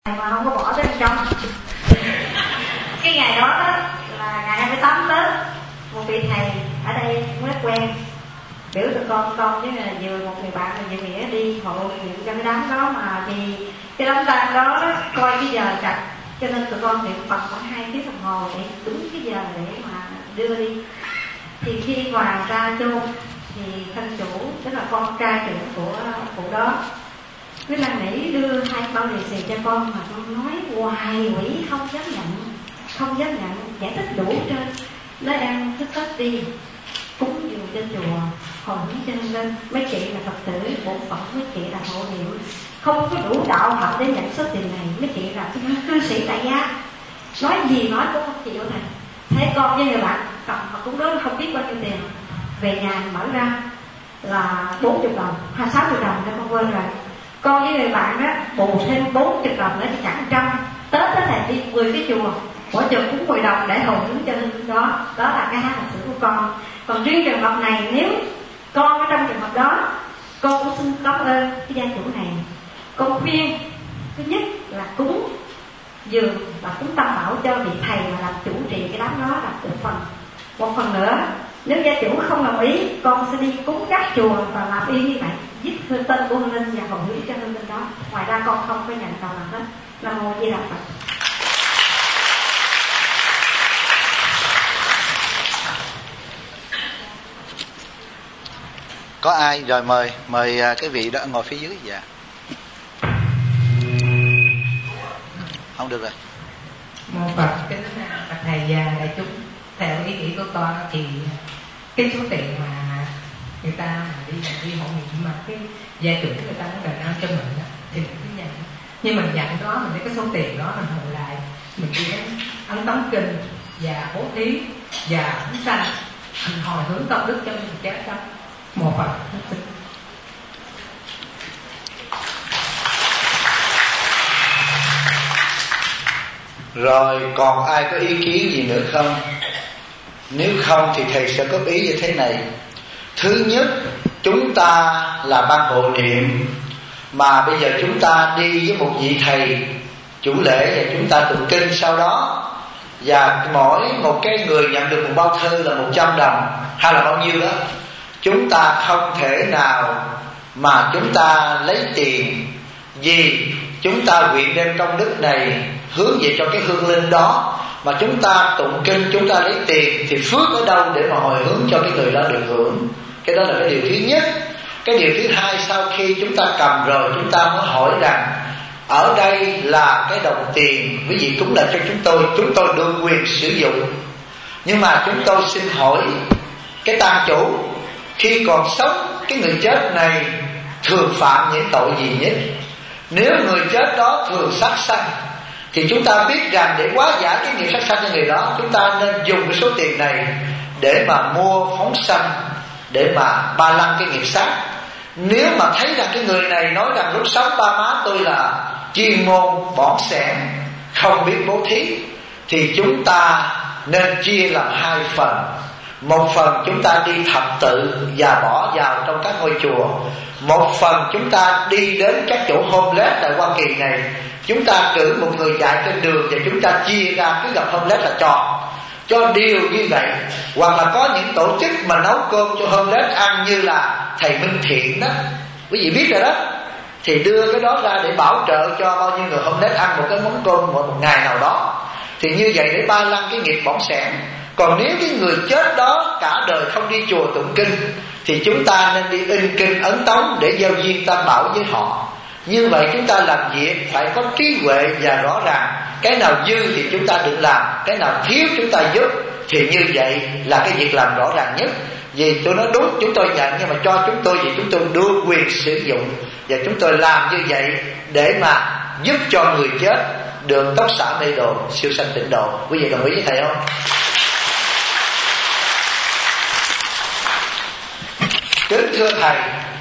mà không có bỏ tới bên trong. Cái ngày đó là ngày 28 Tết, một vị thầy ở đây mới quen biểu tụi con với vừa một người bạn là vừa nghĩa đi hộ niệm cho cái đám đó, mà vì cái đám tang đó coi cái giờ chặt cho nên tụi con niệm Phật khoảng 2 tiếng đồng hồ để đúng cái giờ để mà đưa đi. Thì khi mà ra chôn thì thân chủ tức là con trai trưởng của cụ đó cứ năn nỉ đưa 2 bao lì xì cho con, mà con nói hoài quỷ không dám nhận, giải thích đủ trên nói ăn thức Tết đi cúng dường cho chùa, hồi hướng cho nhân linh. Mấy chị là Phật tử bổn phận, mấy chị là hộ niệm, không có đủ đạo hạnh để nhận số tiền này. Mấy chị là cư sĩ tại gia, nói gì nói cũng không chịu thầy. Thế con với người bạn cầm mà cũng đó không biết bao nhiêu tiền, về nhà mở ra là 40 đồng hay 60 đồng để con quên rồi. Con với người bạn á bù thêm 40 đồng nữa thì chẳng 100. Tết đó thầy đi 10 cái chùa, mỗi chùa cũng 10 đồng để hồi hướng cho nên đó. Đó là cái lịch sử của con. Còn riêng trường hợp này, nếu con ở trong trường hợp đó, con cũng xin cảm ơn cái gia chủ này. Con khuyên thứ nhất là cúng dường và cúng tam bảo cho vị thầy mà làm chủ trì cái đám đó là một phần nữa. Nếu gia chủ không đồng ý, con sẽ đi cúng các chùa và làm y như vậy, viết tên của hương linh và hồi hướng cho hương linh đó. Ngoài ra con không có nhận cầu nào hết. Nam mô Di Đà Phật. Có ai rồi mời cái vị đó ngồi phía dưới. Dạ không được rồi. Mô Phật. Kính bạch thầy và đại chúng, theo ý nghĩ của con thì cái số tiền mà người ta mà đi hộ niệm mà cái gia chủ người ta nó đền ơn cho mình đó, thì mình cứ nhận. Nhưng mình nhận đó, mình lấy cái số tiền đó mình hồi lại, mình đi ấn tống kinh và bố thí và chúng sanh, mình hồi hướng công đức cho mình chết đó. Một Phật. Rồi còn ai có ý kiến gì nữa không? Nếu không thì thầy sẽ góp ý như thế này. Thứ nhất, chúng ta là ban hộ niệm, mà bây giờ chúng ta đi với một vị thầy chủ lễ và chúng ta tụng kinh sau đó, và mỗi một cái người nhận được một bao thư là 100 đồng hay là bao nhiêu đó. Chúng ta không thể nào mà chúng ta lấy tiền, vì chúng ta nguyện đem công đức này hướng về cho cái hương linh đó, mà chúng ta tụng kinh chúng ta lấy tiền thì phước ở đâu để mà hồi hướng cho cái người đó được hưởng. Cái đó là cái điều thứ nhất. Cái điều thứ hai, sau khi chúng ta cầm rồi, chúng ta mới hỏi rằng ở đây là cái đồng tiền quý vị cúng lại cho chúng tôi được quyền sử dụng, nhưng mà chúng tôi xin hỏi cái tang chủ khi còn sống, cái người chết này thường phạm những tội gì nhất? Nếu người chết đó thường sát sanh thì chúng ta biết rằng để hóa giải cái nghiệp sát sanh cho người đó, chúng ta nên dùng cái số tiền này để mà mua phóng sanh, để mà ba lăng cái nghiệp sát. Nếu mà thấy rằng cái người này nói rằng lúc sống ba má tôi là chuyên môn bỏn sẻn, không biết bố thí, thì chúng ta nên chia làm 2 phần. Một phần chúng ta đi thập tự và bỏ vào trong các ngôi chùa. Một phần chúng ta đi đến các chỗ homeless tại Hoa Kỳ này, chúng ta cử một người dạy trên đường và chúng ta chia ra, cứ gặp homeless là cho điều như vậy. Hoặc là có những tổ chức mà nấu cơm cho homeless ăn, như là thầy Minh Thiện đó, quý vị biết rồi đó, thì đưa cái đó ra để bảo trợ cho bao nhiêu người homeless ăn một cái món cơm một ngày nào đó. Thì như vậy để ba lăng cái nghiệp bỏng sẻn. Còn nếu cái người chết đó cả đời không đi chùa tụng kinh thì chúng ta nên đi in kinh ấn tống để giao duyên tam bảo với họ. Như vậy chúng ta làm việc phải có trí huệ và rõ ràng. Cái nào dư thì chúng ta đừng làm, cái nào thiếu chúng ta giúp. Thì như vậy là cái việc làm rõ ràng nhất. Vì tôi nói đúng, chúng tôi nhận, nhưng mà cho chúng tôi thì chúng tôi đưa quyền sử dụng. Và chúng tôi làm như vậy để mà giúp cho người chết được tóc xả mê đồ, siêu sanh tịnh độ. Quý vị đồng ý với thầy không? Kính thưa thầy,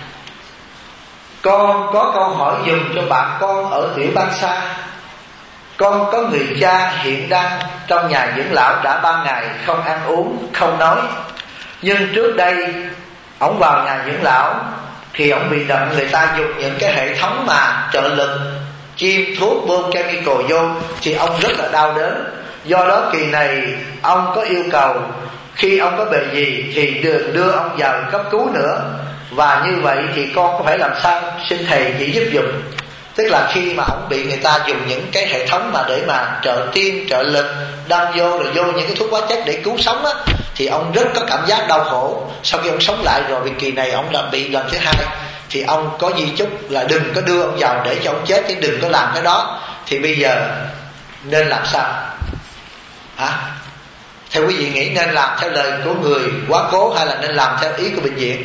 con có câu hỏi dùng cho bạn con ở tiểu bang xa. Con có người cha hiện đang trong nhà dưỡng lão đã 3 ngày không ăn uống, không nói. Nhưng trước đây ổng vào nhà dưỡng lão thì ổng bị người ta dùng những cái hệ thống mà trợ lực chim thuốc bơm chemical vô thì ông rất là đau đớn. Do đó kỳ này ông có yêu cầu khi ông có bệnh gì thì đừng đưa ông vào cấp cứu nữa. Và như vậy thì con có phải làm sao? Xin thầy chỉ giúp dùm. Tức là khi mà ông bị người ta dùng những cái hệ thống mà để mà trợ tim, trợ lực đâm vô, rồi vô những cái thuốc hóa chất để cứu sống á, thì ông rất có cảm giác đau khổ. Sau khi ông sống lại rồi, vì kỳ này ông đã bị lần thứ 2, thì ông có di chúc là đừng có đưa ông vào để cho ông chết, chứ đừng có làm cái đó. Thì bây giờ nên làm sao hả? Theo quý vị nghĩ nên làm theo lời của người quá cố hay là nên làm theo ý của bệnh viện?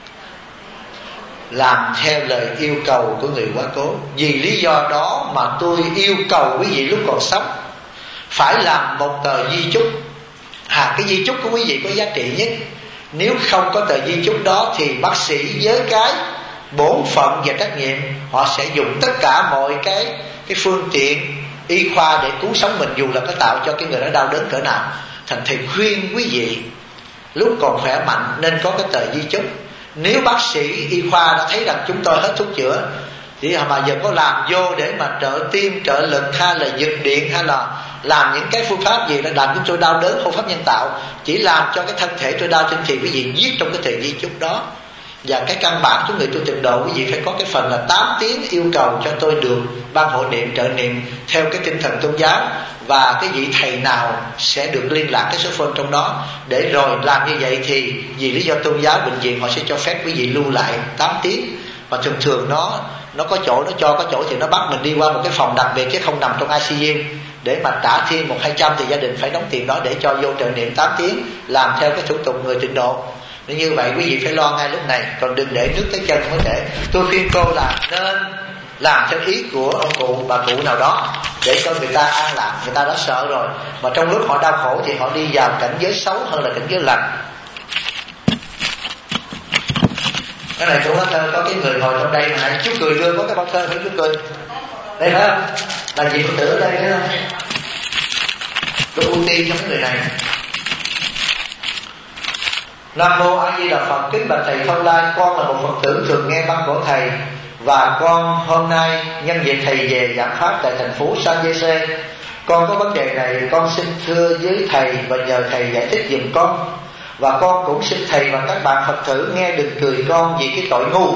Làm theo lời yêu cầu của người quá cố. Vì lý do đó mà tôi yêu cầu quý vị lúc còn sống phải làm một tờ di chúc. Cái di chúc của quý vị có giá trị nhất. Nếu không có tờ di chúc đó thì bác sĩ với cái bổn phận và trách nhiệm, họ sẽ dùng tất cả mọi cái phương tiện y khoa để cứu sống mình, dù là có tạo cho cái người đó đau đớn cỡ nào. Thành thầy khuyên quý vị lúc còn khỏe mạnh nên có cái tờ di chúc. Nếu bác sĩ y khoa đã thấy rằng chúng tôi hết thuốc chữa thì mà giờ có làm vô để mà trợ tim, trợ lực hay là giật điện hay là làm những cái phương pháp gì để làm chúng tôi đau đớn, hô pháp nhân tạo, chỉ làm cho cái thân thể tôi đau trên, thì quý vị viết trong cái tờ di chúc đó. Và cái căn bản của người tu tịnh độ, quý vị phải có cái phần là 8 tiếng yêu cầu cho tôi được ban hộ niệm, trợ niệm theo cái tinh thần tôn giáo, và cái vị thầy nào sẽ được liên lạc cái số phone trong đó. Để rồi làm như vậy thì vì lý do tôn giáo, bệnh viện họ sẽ cho phép quý vị lưu lại 8 tiếng. Và thường thường nó có chỗ, nó cho có chỗ thì nó bắt mình đi qua một cái phòng đặc biệt chứ không nằm trong ICU. Để mà trả thêm 100-200 thì gia đình phải đóng tiền đó để cho vô trợ niệm 8 tiếng, làm theo cái thủ tục người tịnh độ. Nếu như vậy quý vị phải lo ngay lúc này, còn đừng để nước tới chân mới để. Tôi khuyên cô là nên làm theo ý của ông cụ, bà cụ nào đó để cho người ta an lạc. Người ta đã sợ rồi, mà trong lúc họ đau khổ thì họ đi vào cảnh giới xấu hơn là cảnh giới lành. Cái này cũng có cái người ngồi trong đây mà chú cười đưa có cái bao thơ phải chú cười đây phải không? Là gì Phật tử ở đây thấy không? Tôi ưu tiên cho cái người này. Nam mô A Di Đà Phật. Kính bạch thầy Thông Lai, con là một Phật tử thường nghe băng của thầy, và con hôm nay nhân dịp thầy về giảng pháp tại thành phố San Jose, con có vấn đề này, con xin thưa với thầy và nhờ thầy giải thích giùm con. Và con cũng xin thầy và các bạn Phật tử nghe đừng cười con vì cái tội ngu.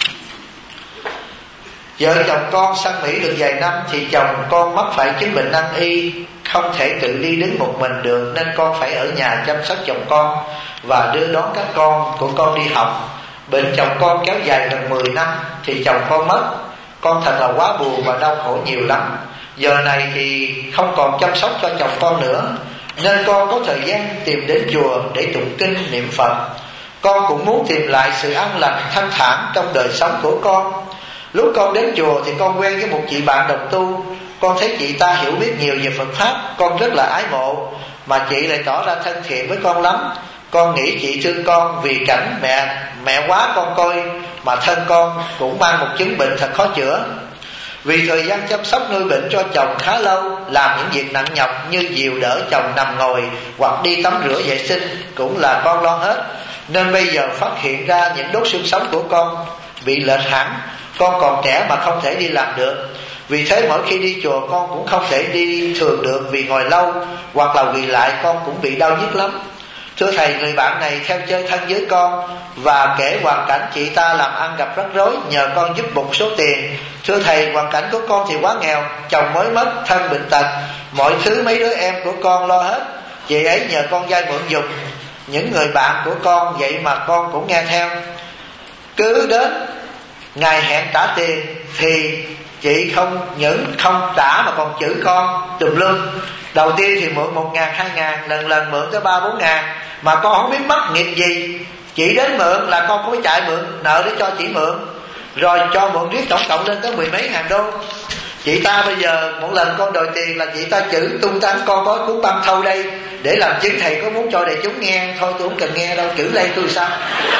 Vợ chồng con sang Mỹ được vài năm thì chồng con mắc phải chứng bệnh nan y, không thể tự đi đứng một mình được, nên con phải ở nhà chăm sóc chồng con và đưa đón các con của con đi học. Bệnh chồng con kéo dài gần 10 năm thì chồng con mất. Con thật là quá buồn và đau khổ nhiều lắm. Giờ này thì không còn chăm sóc cho chồng con nữa, nên con có thời gian tìm đến chùa để tụng kinh niệm Phật. Con cũng muốn tìm lại sự an lành thanh thản trong đời sống của con. Lúc con đến chùa thì con quen với một chị bạn đồng tu. Con thấy chị ta hiểu biết nhiều về Phật Pháp, con rất là ái mộ, mà chị lại tỏ ra thân thiện với con lắm. Con nghĩ chị thương con vì cảnh mẹ quá con coi, mà thân con cũng mang một chứng bệnh thật khó chữa. Vì thời gian chăm sóc nuôi bệnh cho chồng khá lâu, làm những việc nặng nhọc như dìu đỡ chồng nằm ngồi hoặc đi tắm rửa vệ sinh cũng là con lo hết. Nên bây giờ phát hiện ra những đốt xương sống của con bị lệch hẳn. Con còn trẻ mà không thể đi làm được. Vì thế mỗi khi đi chùa con cũng không thể đi thường được vì ngồi lâu, hoặc là quỳ lại con cũng bị đau nhức lắm. Thưa thầy, người bạn này theo chơi thân với con và kể hoàn cảnh chị ta làm ăn gặp rắc rối, nhờ con giúp một số tiền. Thưa thầy, hoàn cảnh của con thì quá nghèo, chồng mới mất, thân bệnh tật, mọi thứ mấy đứa em của con lo hết. Chị ấy nhờ con vay mượn dùng. Những người bạn của con vậy mà con cũng nghe theo. Cứ đến ngày hẹn trả tiền thì chị không những không trả mà còn chửi con tùm lum. Đầu tiên thì mượn 1.000, 2.000, lần mượn tới 3-4.000, mà con không biết mắc nghiệp gì. Chị đến mượn là con phải chạy mượn nợ để cho chị mượn, rồi cho mượn riết tổng cộng lên tới 10 mấy ngàn đô. Chị ta bây giờ một lần con đòi tiền là chị ta chửi tung tăng. Con có cuốn băng thâu đây để làm chứng, thầy có muốn cho đại chúng nghe? Thôi tôi không cần nghe đâu, chửi lên tôi sao?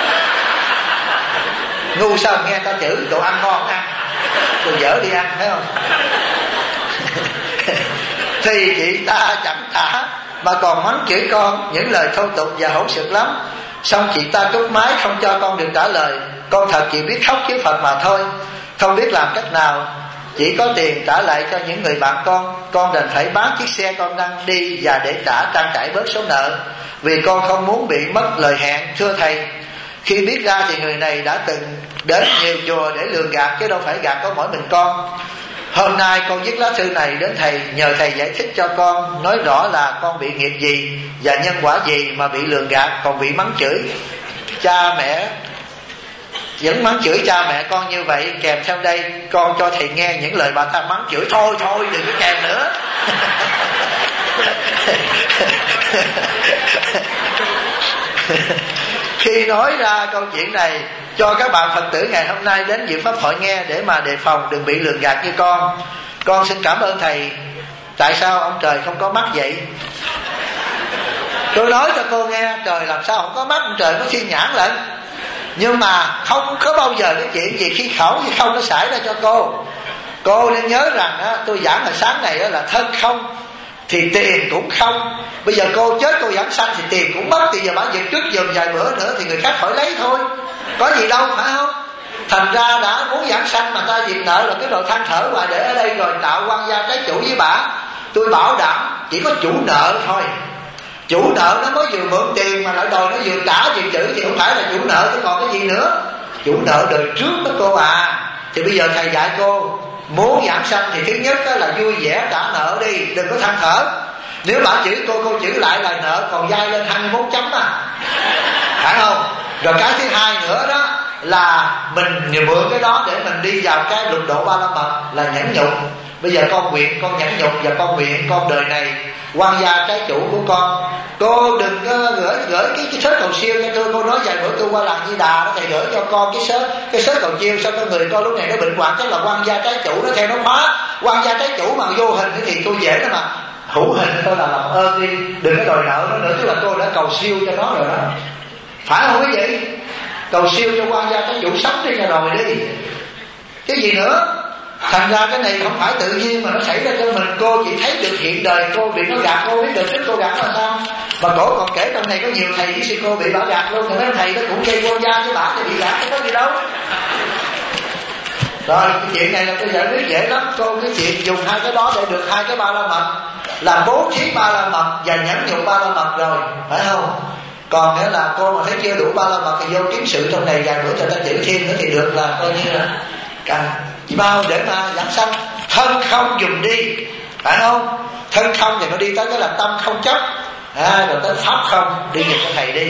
Ngu sao nghe ta chửi, đồ ăn ngon ăn, đồ dở đi ăn, thấy không? Thì chị ta chẳng trả mà còn mắng chửi con những lời thô tục và hỗn xược lắm. Xong chị ta cúp máy không cho con được trả lời. Con thật chỉ biết khóc với Phật mà thôi, không biết làm cách nào. chỉ có tiền trả lại cho những người bạn con đành phải bán chiếc xe con đang đi và để trang trải bớt số nợ, vì con không muốn bị mất lời hẹn. Thưa thầy, khi biết ra thì người này đã từng đến nhiều chùa để lường gạt, chứ đâu phải gạt có mỗi mình con. Hôm nay con viết lá thư này đến thầy, nhờ thầy giải thích cho con, nói rõ là con bị nghiệp gì và nhân quả gì mà bị lường gạt, còn bị mắng chửi cha mẹ, vẫn mắng chửi cha mẹ con như vậy. Kèm theo đây con cho thầy nghe những lời bà ta mắng chửi. Thôi đừng có kèm nữa. Khi nói ra câu chuyện này cho các bạn Phật tử ngày hôm nay đến dự pháp hội nghe, để mà đề phòng đừng bị lường gạt như con xin cảm ơn thầy. Tại sao ông trời không có mắt vậy? Tôi nói cho cô nghe, trời làm sao không có mắt, ông trời có thiên nhãn lận. Nhưng mà không có bao giờ cái chuyện gì khi khẩu thì không nó xảy ra cho cô nên nhớ rằng á, tôi giảng hồi sáng này á, là thân không thì tiền cũng không. Bây giờ cô chết cô giảng sanh thì tiền cũng mất, thì giờ bà giật trước dùm vài bữa nữa thì người khác khỏi lấy thôi, có gì đâu, phải không? Thành ra đã muốn giảng sanh mà ta diệt nợ là cái đồ than thở hoài để ở đây rồi tạo quan gia trái chủ với bà. Tôi bảo đảm chỉ có chủ nợ thôi. Chủ nợ nó mới vừa mượn tiền mà lại đòi nó vừa trả vừa chữ thì không phải là chủ nợ, chứ còn cái gì nữa. Chủ nợ đời trước đó cô à. Thì bây giờ thầy dạy cô muốn giảng sanh thì thứ nhất là vui vẻ trả nợ đi, đừng có than thở. Nếu bà chửi cô chửi lại là nợ còn dai lên 21 chấm à, phải không? Rồi cái thứ hai nữa đó là mình mượn cái đó để mình đi vào cái lục độ ba la mật là nhẫn nhục. Bây giờ con nguyện con nhẫn nhục, và con nguyện con đời này quan gia trái chủ của con. Cô đừng có gửi cái sớ cầu siêu cho tôi. Cô nói vài bữa tôi qua làng Di Đà đó, thầy gửi cho con cái sớ cầu siêu. Sao con người con lúc này nó bệnh hoạn, chắc là quan gia trái chủ nó theo nó khóa. Quan gia trái chủ mà vô hình thì tôi dễ đó, mà hữu hình thôi là làm ơn đi, đừng có đòi nợ nó nữa. Tức là cô đã cầu siêu cho nó rồi đó, phải không quý vị? Cầu siêu cho quan gia trái chủ sống đi nhà rồi đi, cái gì nữa. Thành ra cái này không phải tự nhiên mà nó xảy ra cho mình. Cô chỉ thấy được hiện đời cô bị nó gạt, cô biết được thích cô gạt là sao. Mà cổ còn kể trong này có nhiều thầy với sư cô bị bà gạt luôn. Thì mấy thầy nó cũng gây quan gia với bà thì bị gạt, có gì đâu. Rồi cái chuyện này là tôi giải quyết dễ lắm. Cô cái chuyện dùng hai cái đó để được hai cái ba la mật, là bố thí ba la mật và nhẫn nhục ba la mật rồi, phải không? Còn nữa là cô mà thấy chưa đủ ba la mật thì vô kiếm sự trong này vài bữa cho ta chữ thêm nữa thì được, là coi như là cần chỉ bao để mà giảng sanh. Thân không dùng đi, phải không? Thân không thì nó đi tới cái là tâm không chấp, rồi tới pháp không, đi giùm cho thầy đi.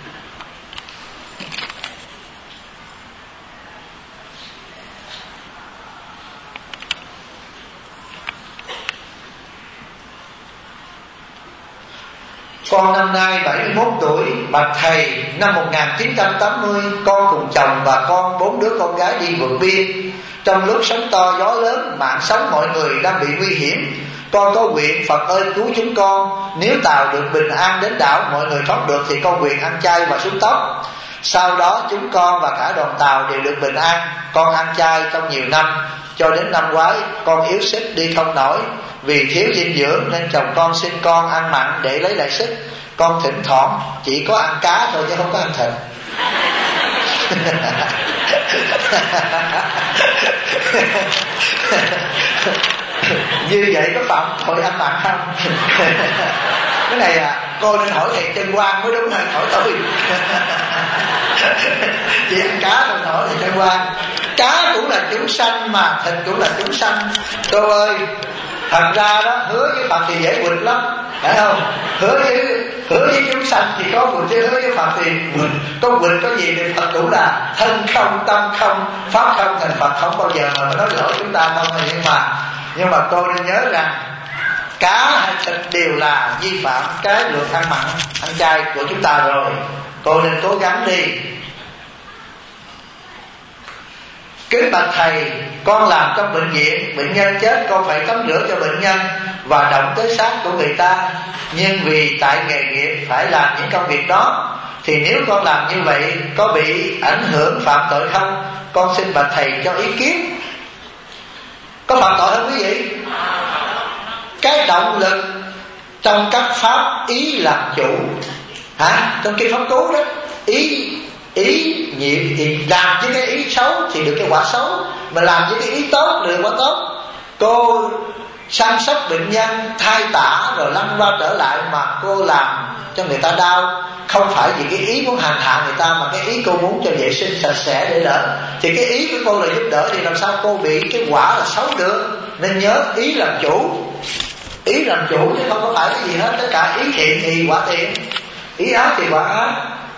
Con năm nay 71 tuổi, bạch thầy, năm 1980 con cùng chồng và con 4 đứa con gái đi vượt biên. Trong lúc sóng to gió lớn, mạng sống mọi người đang bị nguy hiểm. Con có nguyện Phật ơi cứu chúng con. Nếu tàu được bình an đến đảo, mọi người thoát được, thì con nguyện ăn chay và xuống tóc. Sau đó chúng con và cả đoàn tàu đều được bình an. Con ăn chay trong nhiều năm, cho đến năm ngoái con yếu sức đi không nổi. Vì thiếu dinh dưỡng nên chồng con xin con ăn mặn để lấy lại sức. Con thỉnh thoảng chỉ có ăn cá thôi chứ không có ăn thịt. Như vậy có phạm tội ăn mặn không? Cái này cô nên hỏi thầy Chân Quang mới đúng, hơn hỏi tôi. Chỉ ăn cá không hỏi thầy Chân Quang. Cá cũng là chúng sanh mà, thịt cũng là chúng sanh. Cô ơi, thật ra đó hứa với Phật thì dễ quỵt lắm, phải không? Hứa với chúng sanh thì có quỵt, chứ hứa với Phật thì quỵt. Có quỵt có gì thì Phật cũng là thân không, tâm không, pháp không, thành Phật không bao giờ mà nói lỗi chúng ta không. Nhưng mà tôi nên nhớ rằng cá hay thịt đều là vi phạm cái luật ăn mặn, ăn chay của chúng ta rồi. Cô nên cố gắng đi. Kính bạch thầy, con làm trong bệnh viện, bệnh nhân chết con phải tắm rửa cho bệnh nhân và động tới xác của người ta. Nhưng vì tại nghề nghiệp phải làm những công việc đó, thì nếu con làm như vậy có bị ảnh hưởng phạm tội không? Con xin bạch thầy cho ý kiến. Có phạm tội không quý vị? Cái động lực trong các pháp ý làm chủ, trong kinh Pháp Cú đó, ý nhiệm thì làm với cái ý xấu thì được cái quả xấu, mà làm với cái ý tốt được quả tốt. cô săn sóc bệnh nhân, thay tả rồi lăn qua trở lại, mà cô làm cho người ta đau không phải vì cái ý muốn hành hạ người ta, mà cái ý cô muốn cho vệ sinh sạch sẽ để đỡ. Thì cái ý của cô là giúp đỡ, thì làm sao cô bị cái quả là xấu được? Nên nhớ ý làm chủ, ý làm chủ chứ không có phải cái gì hết. Tất cả ý thiện thì quả thiện, ý ác thì quả ác.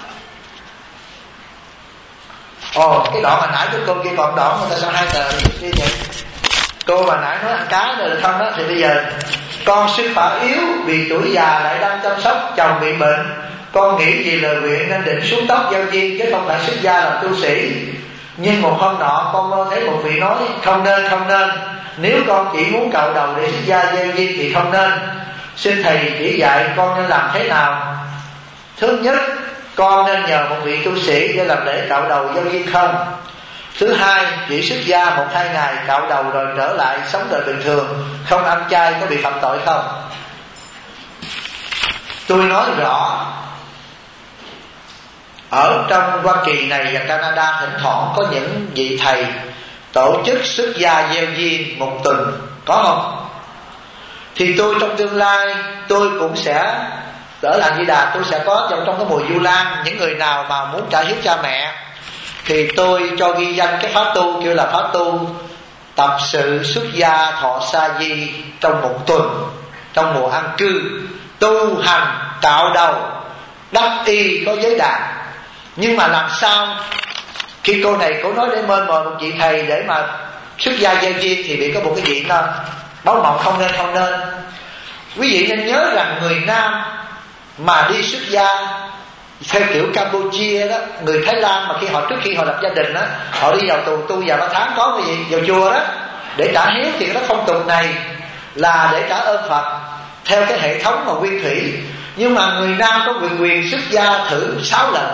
Cái đoạn mà nãy của cô kia còn đoạn người ta sao 2 tờ như vậy? Cô mà nãy nói ăn cá rồi không đó, thì bây giờ con sức khỏe yếu vì tuổi già lại đang chăm sóc chồng bị bệnh, con nghĩ vì lời nguyện nên định xuống tóc giao duyên chứ không phải xuất gia làm tu sĩ. Nhưng một hôm nọ con mơ thấy một vị nói không nên, nếu con chỉ muốn cạo đầu để xuất gia giao duyên thì không nên. Xin thầy chỉ dạy con nên làm thế nào? Thứ nhất, con nên nhờ một vị tu sĩ để làm lễ cạo đầu giao duyên không? Thứ hai, chỉ xuất gia 1-2 ngày cạo đầu rồi trở lại sống đời bình thường, không ăn chay có bị phạm tội không? Tôi nói rõ, ở trong Hoa Kỳ này và Canada thỉnh thoảng có những vị thầy tổ chức xuất gia gieo duyên 1 tuần, có không? Thì tôi trong tương lai tôi cũng sẽ ở làng Di Đà, tôi sẽ có trong cái mùa Vu Lan, những người nào mà muốn trả hiếu cha mẹ thì tôi cho ghi danh cái pháp tu kêu là pháp tu tập sự xuất gia thọ sa di trong 1 tuần, trong mùa an cư, tu hành cạo đầu đắp y có giới đàn. Nhưng mà làm sao khi cô này cô nói để mời một vị thầy để mà xuất gia gieo duyên thì bị có một cái gì đó báo mộng không nên. Quý vị nên nhớ rằng người nam mà đi xuất gia theo kiểu Campuchia đó, người Thái Lan mà trước khi họ lập gia đình đó, họ đi vào tù tu vài 3 tháng có cái gì vào chùa đó để trả hiếu, thì cái phong tục này là để trả ơn Phật theo cái hệ thống mà nguyên thủy. Nhưng mà người nam có quyền xuất gia thử 6 lần.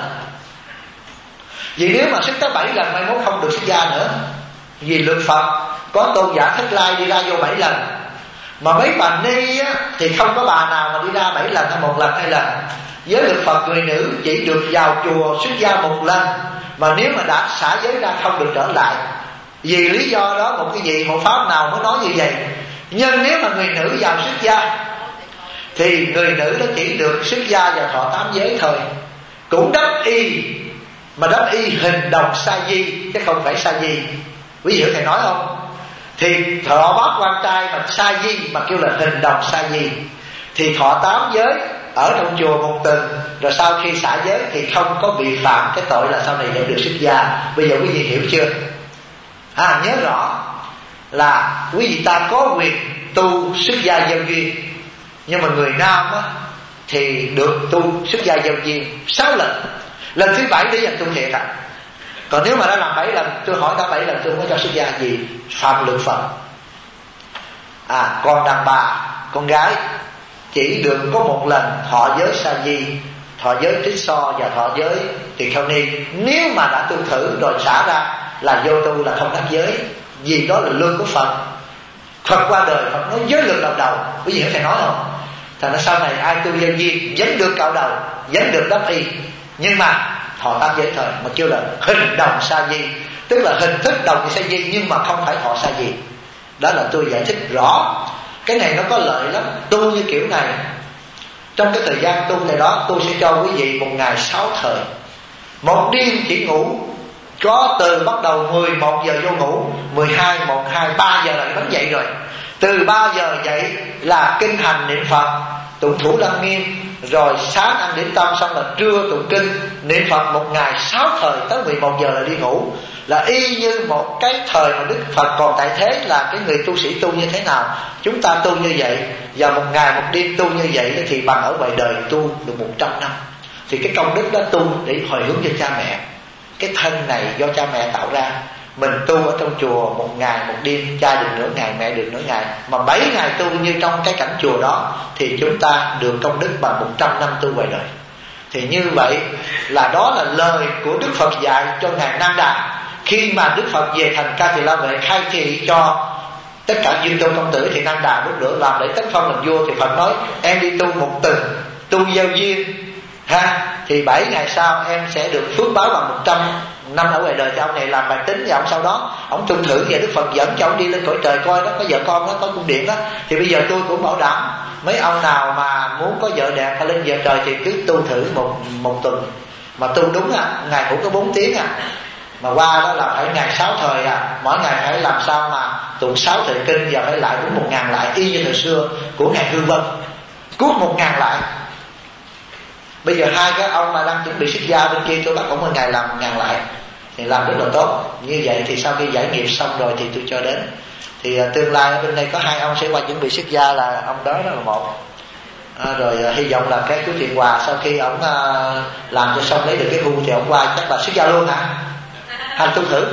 Vì nếu mà xuất tới 7 lần mai mốt không được xuất gia nữa. Vì luật Phật có tôn giả Thất Lai đi ra vô 7 lần, mà mấy bà ni á, thì không có bà nào mà đi ra 7 lần hay 1 lần 2 lần. Với luật Phật người nữ chỉ được vào chùa xuất gia 1 lần, mà nếu mà đã xả giới ra không được trở lại. Vì lý do đó một cái vị hộ pháp nào mới nói như vậy. Nhưng nếu mà người nữ vào xuất gia thì người nữ đó chỉ được xuất gia và thọ 8 giới thôi, cũng đắp y, mà đắp y hình đồng sa di chứ không phải sa di. Quý vị hiểu thầy nói không? Thì thọ bát quan trai mà sa di mà kêu là hình đồng sa di, thì thọ 8 giới ở trong chùa 1 tuần, rồi sau khi xả giới thì không có bị phạm cái tội là sau này vẫn được xuất gia. Bây giờ quý vị hiểu chưa? Nhớ rõ là quý vị ta có quyền tu xuất gia gieo duyên, nhưng mà người nam á, thì được tu xuất gia gieo duyên 6 lần. Lần thứ 7 để dành tu thiệt ạ. Còn nếu mà đã làm 7 lần, tôi hỏi đã 7 lần tôi không có cho xuất gia gì, phạm luật Phật. Còn đàn bà, con gái chỉ được có 1 lần thọ giới sa di, thọ giới trích so và thọ giới tỳ kheo ni. Nếu mà đã tu thử rồi xả ra là vô tu, là không đắc giới. Vì đó là luân của Phật. Phật qua đời Phật nói giới luật làm đầu. Quý vị phải nói không? Thành ra sau này ai tu gieo duyên vẫn được cạo đầu, vẫn được đắp y, nhưng mà thọ 8 giới thôi, mà kêu là hình đồng sa di, tức là hình thức đồng với sa di nhưng mà không phải thọ sa di. Đó là tôi giải thích rõ. Cái này nó có lợi lắm. Tu như kiểu này, trong cái thời gian tu này đó, tôi sẽ cho quý vị 1 ngày 6 thời. Một đêm chỉ ngủ có từ bắt đầu 11 giờ vô ngủ, 12, 1, 2, 3 giờ là vẫn dậy rồi. Từ 3 giờ dậy là kinh hành niệm Phật, tụng Thủ Lăng Nghiêm, rồi sáng ăn điểm tâm xong là trưa tụng kinh niệm Phật 1 ngày 6 thời, tới 11 giờ là đi ngủ. Là y như một cái thời mà Đức Phật còn tại thế, là cái người tu sĩ tu như thế nào, chúng ta tu như vậy. Và 1 ngày 1 đêm tu như vậy thì bằng ở ngoài đời tu được 100 năm. Thì cái công đức đó tu để hồi hướng cho cha mẹ. Cái thân này do cha mẹ tạo ra. Mình tu ở trong chùa 1 ngày 1 đêm, cha được nửa ngày, mẹ được nửa ngày, mà 7 ngày tu như trong cái cảnh chùa đó, thì chúng ta được công đức bằng 100 năm tu ngoài đời. Thì như vậy là đó là lời của Đức Phật dạy cho ngài Nan Đà. Khi mà Đức Phật về thành Ca Tỳ La Vệ khai thị cho tất cả Dương Tôn công tử, thì Nan Đà lúc nữa làm để tấn phong làm vua. Thì Phật nói em đi tu 1 tuần, tu gieo duyên thì 7 ngày sau em sẽ được phước báo bằng năm ở ngoài đời thì ông này làm bài tính, và ông sau đó ông tuân thử, và Đức Phật dẫn cho ông đi lên cõi trời coi đó, có vợ con đó, có cung điện đó. Thì bây giờ tôi cũng bảo đảm mấy ông nào mà muốn có vợ đẹp hay lên vợ trời thì cứ tu thử một tuần, mà tu đúng ngày ngủ có 4 tiếng mà qua đó là phải ngày 6 thời mỗi ngày phải làm sao mà tụng 6 thời kinh, và phải lại đúng 1000 lại y như thời xưa của ngài Hư Vân, cuốc 1000 lại. Bây giờ hai cái ông mà đang chuẩn bị xuất gia bên kia, tôi bắt ông 10 ngày làm 1000 lại thì làm rất là tốt. Như vậy thì sau khi giải nghiệp xong rồi thì tôi cho đến. Thì tương lai ở bên đây có 2 ông sẽ qua chuẩn bị xuất gia, là ông đó là một. Rồi hy vọng là cái chú Thiện Hòa sau khi ông làm cho xong lấy được cái khu thì ông qua chắc là xuất gia luôn hả? Hành tu thử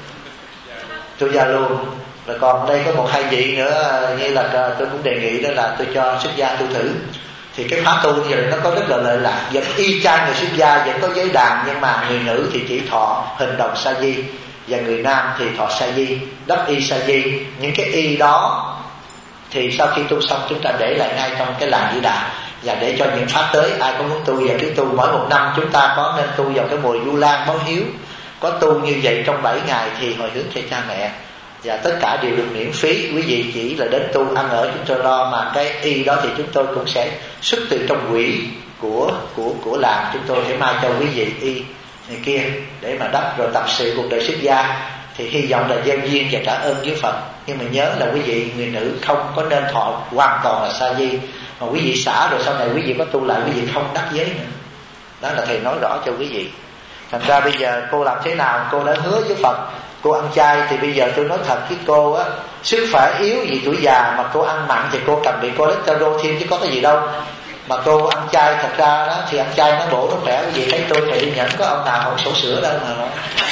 xuất gia luôn. Rồi còn đây có 1-2 vị nữa, như là tôi cũng đề nghị đó là tôi cho xuất gia tu thử. Thì cái pháp tu như vậy nó có rất là lợi lạc, vẫn y chang người xuất gia, vẫn có giới đàn, nhưng mà người nữ thì chỉ thọ hình đồng sa di, và người nam thì thọ sa di, đắp y sa di. Những cái y đó thì sau khi tu xong chúng ta để lại ngay trong cái làng Di Đà, và để cho những pháp tới ai có muốn tu và cứ tu. Mỗi 1 năm chúng ta có nên tu vào cái mùa Vu Lan báo hiếu, có tu như vậy trong 7 ngày thì hồi hướng cho cha mẹ, và tất cả đều được miễn phí. Quý vị chỉ là đến tu ăn ở chúng tôi lo, mà cái y đó thì chúng tôi cũng sẽ xuất từ trong quỹ của làng chúng tôi để mai cho quý vị y này kia để mà đắp. Rồi tập sự cuộc đời xuất gia thì hy vọng là gieo duyên và trả ơn với Phật. Nhưng mà nhớ là quý vị người nữ không có nên thọ hoàn toàn là sa di, mà quý vị xả rồi sau này quý vị có tu lại quý vị không đắc giới nữa. Đó là thầy nói rõ cho quý vị. Thành ra bây giờ cô làm thế nào? Cô đã hứa với Phật cô ăn chay, thì bây giờ tôi nói thật với cô á, sức khỏe yếu vì tuổi già mà cô ăn mặn thì cô cần bị cholesterol thêm chứ có cái gì đâu. Mà cô ăn chay thật ra đó thì ăn chay nó bổ nó khỏe. Quý vị thấy tôi thầy đi nhẫn có ông nào không sổ sữa đâu mà nói,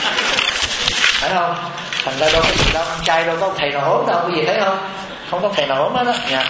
phải không? Thành ra đâu có gì đâu, ăn chay đâu có thầy nào ốm đâu, quý vị thấy không? Không có thầy nào ốm hết đó nha.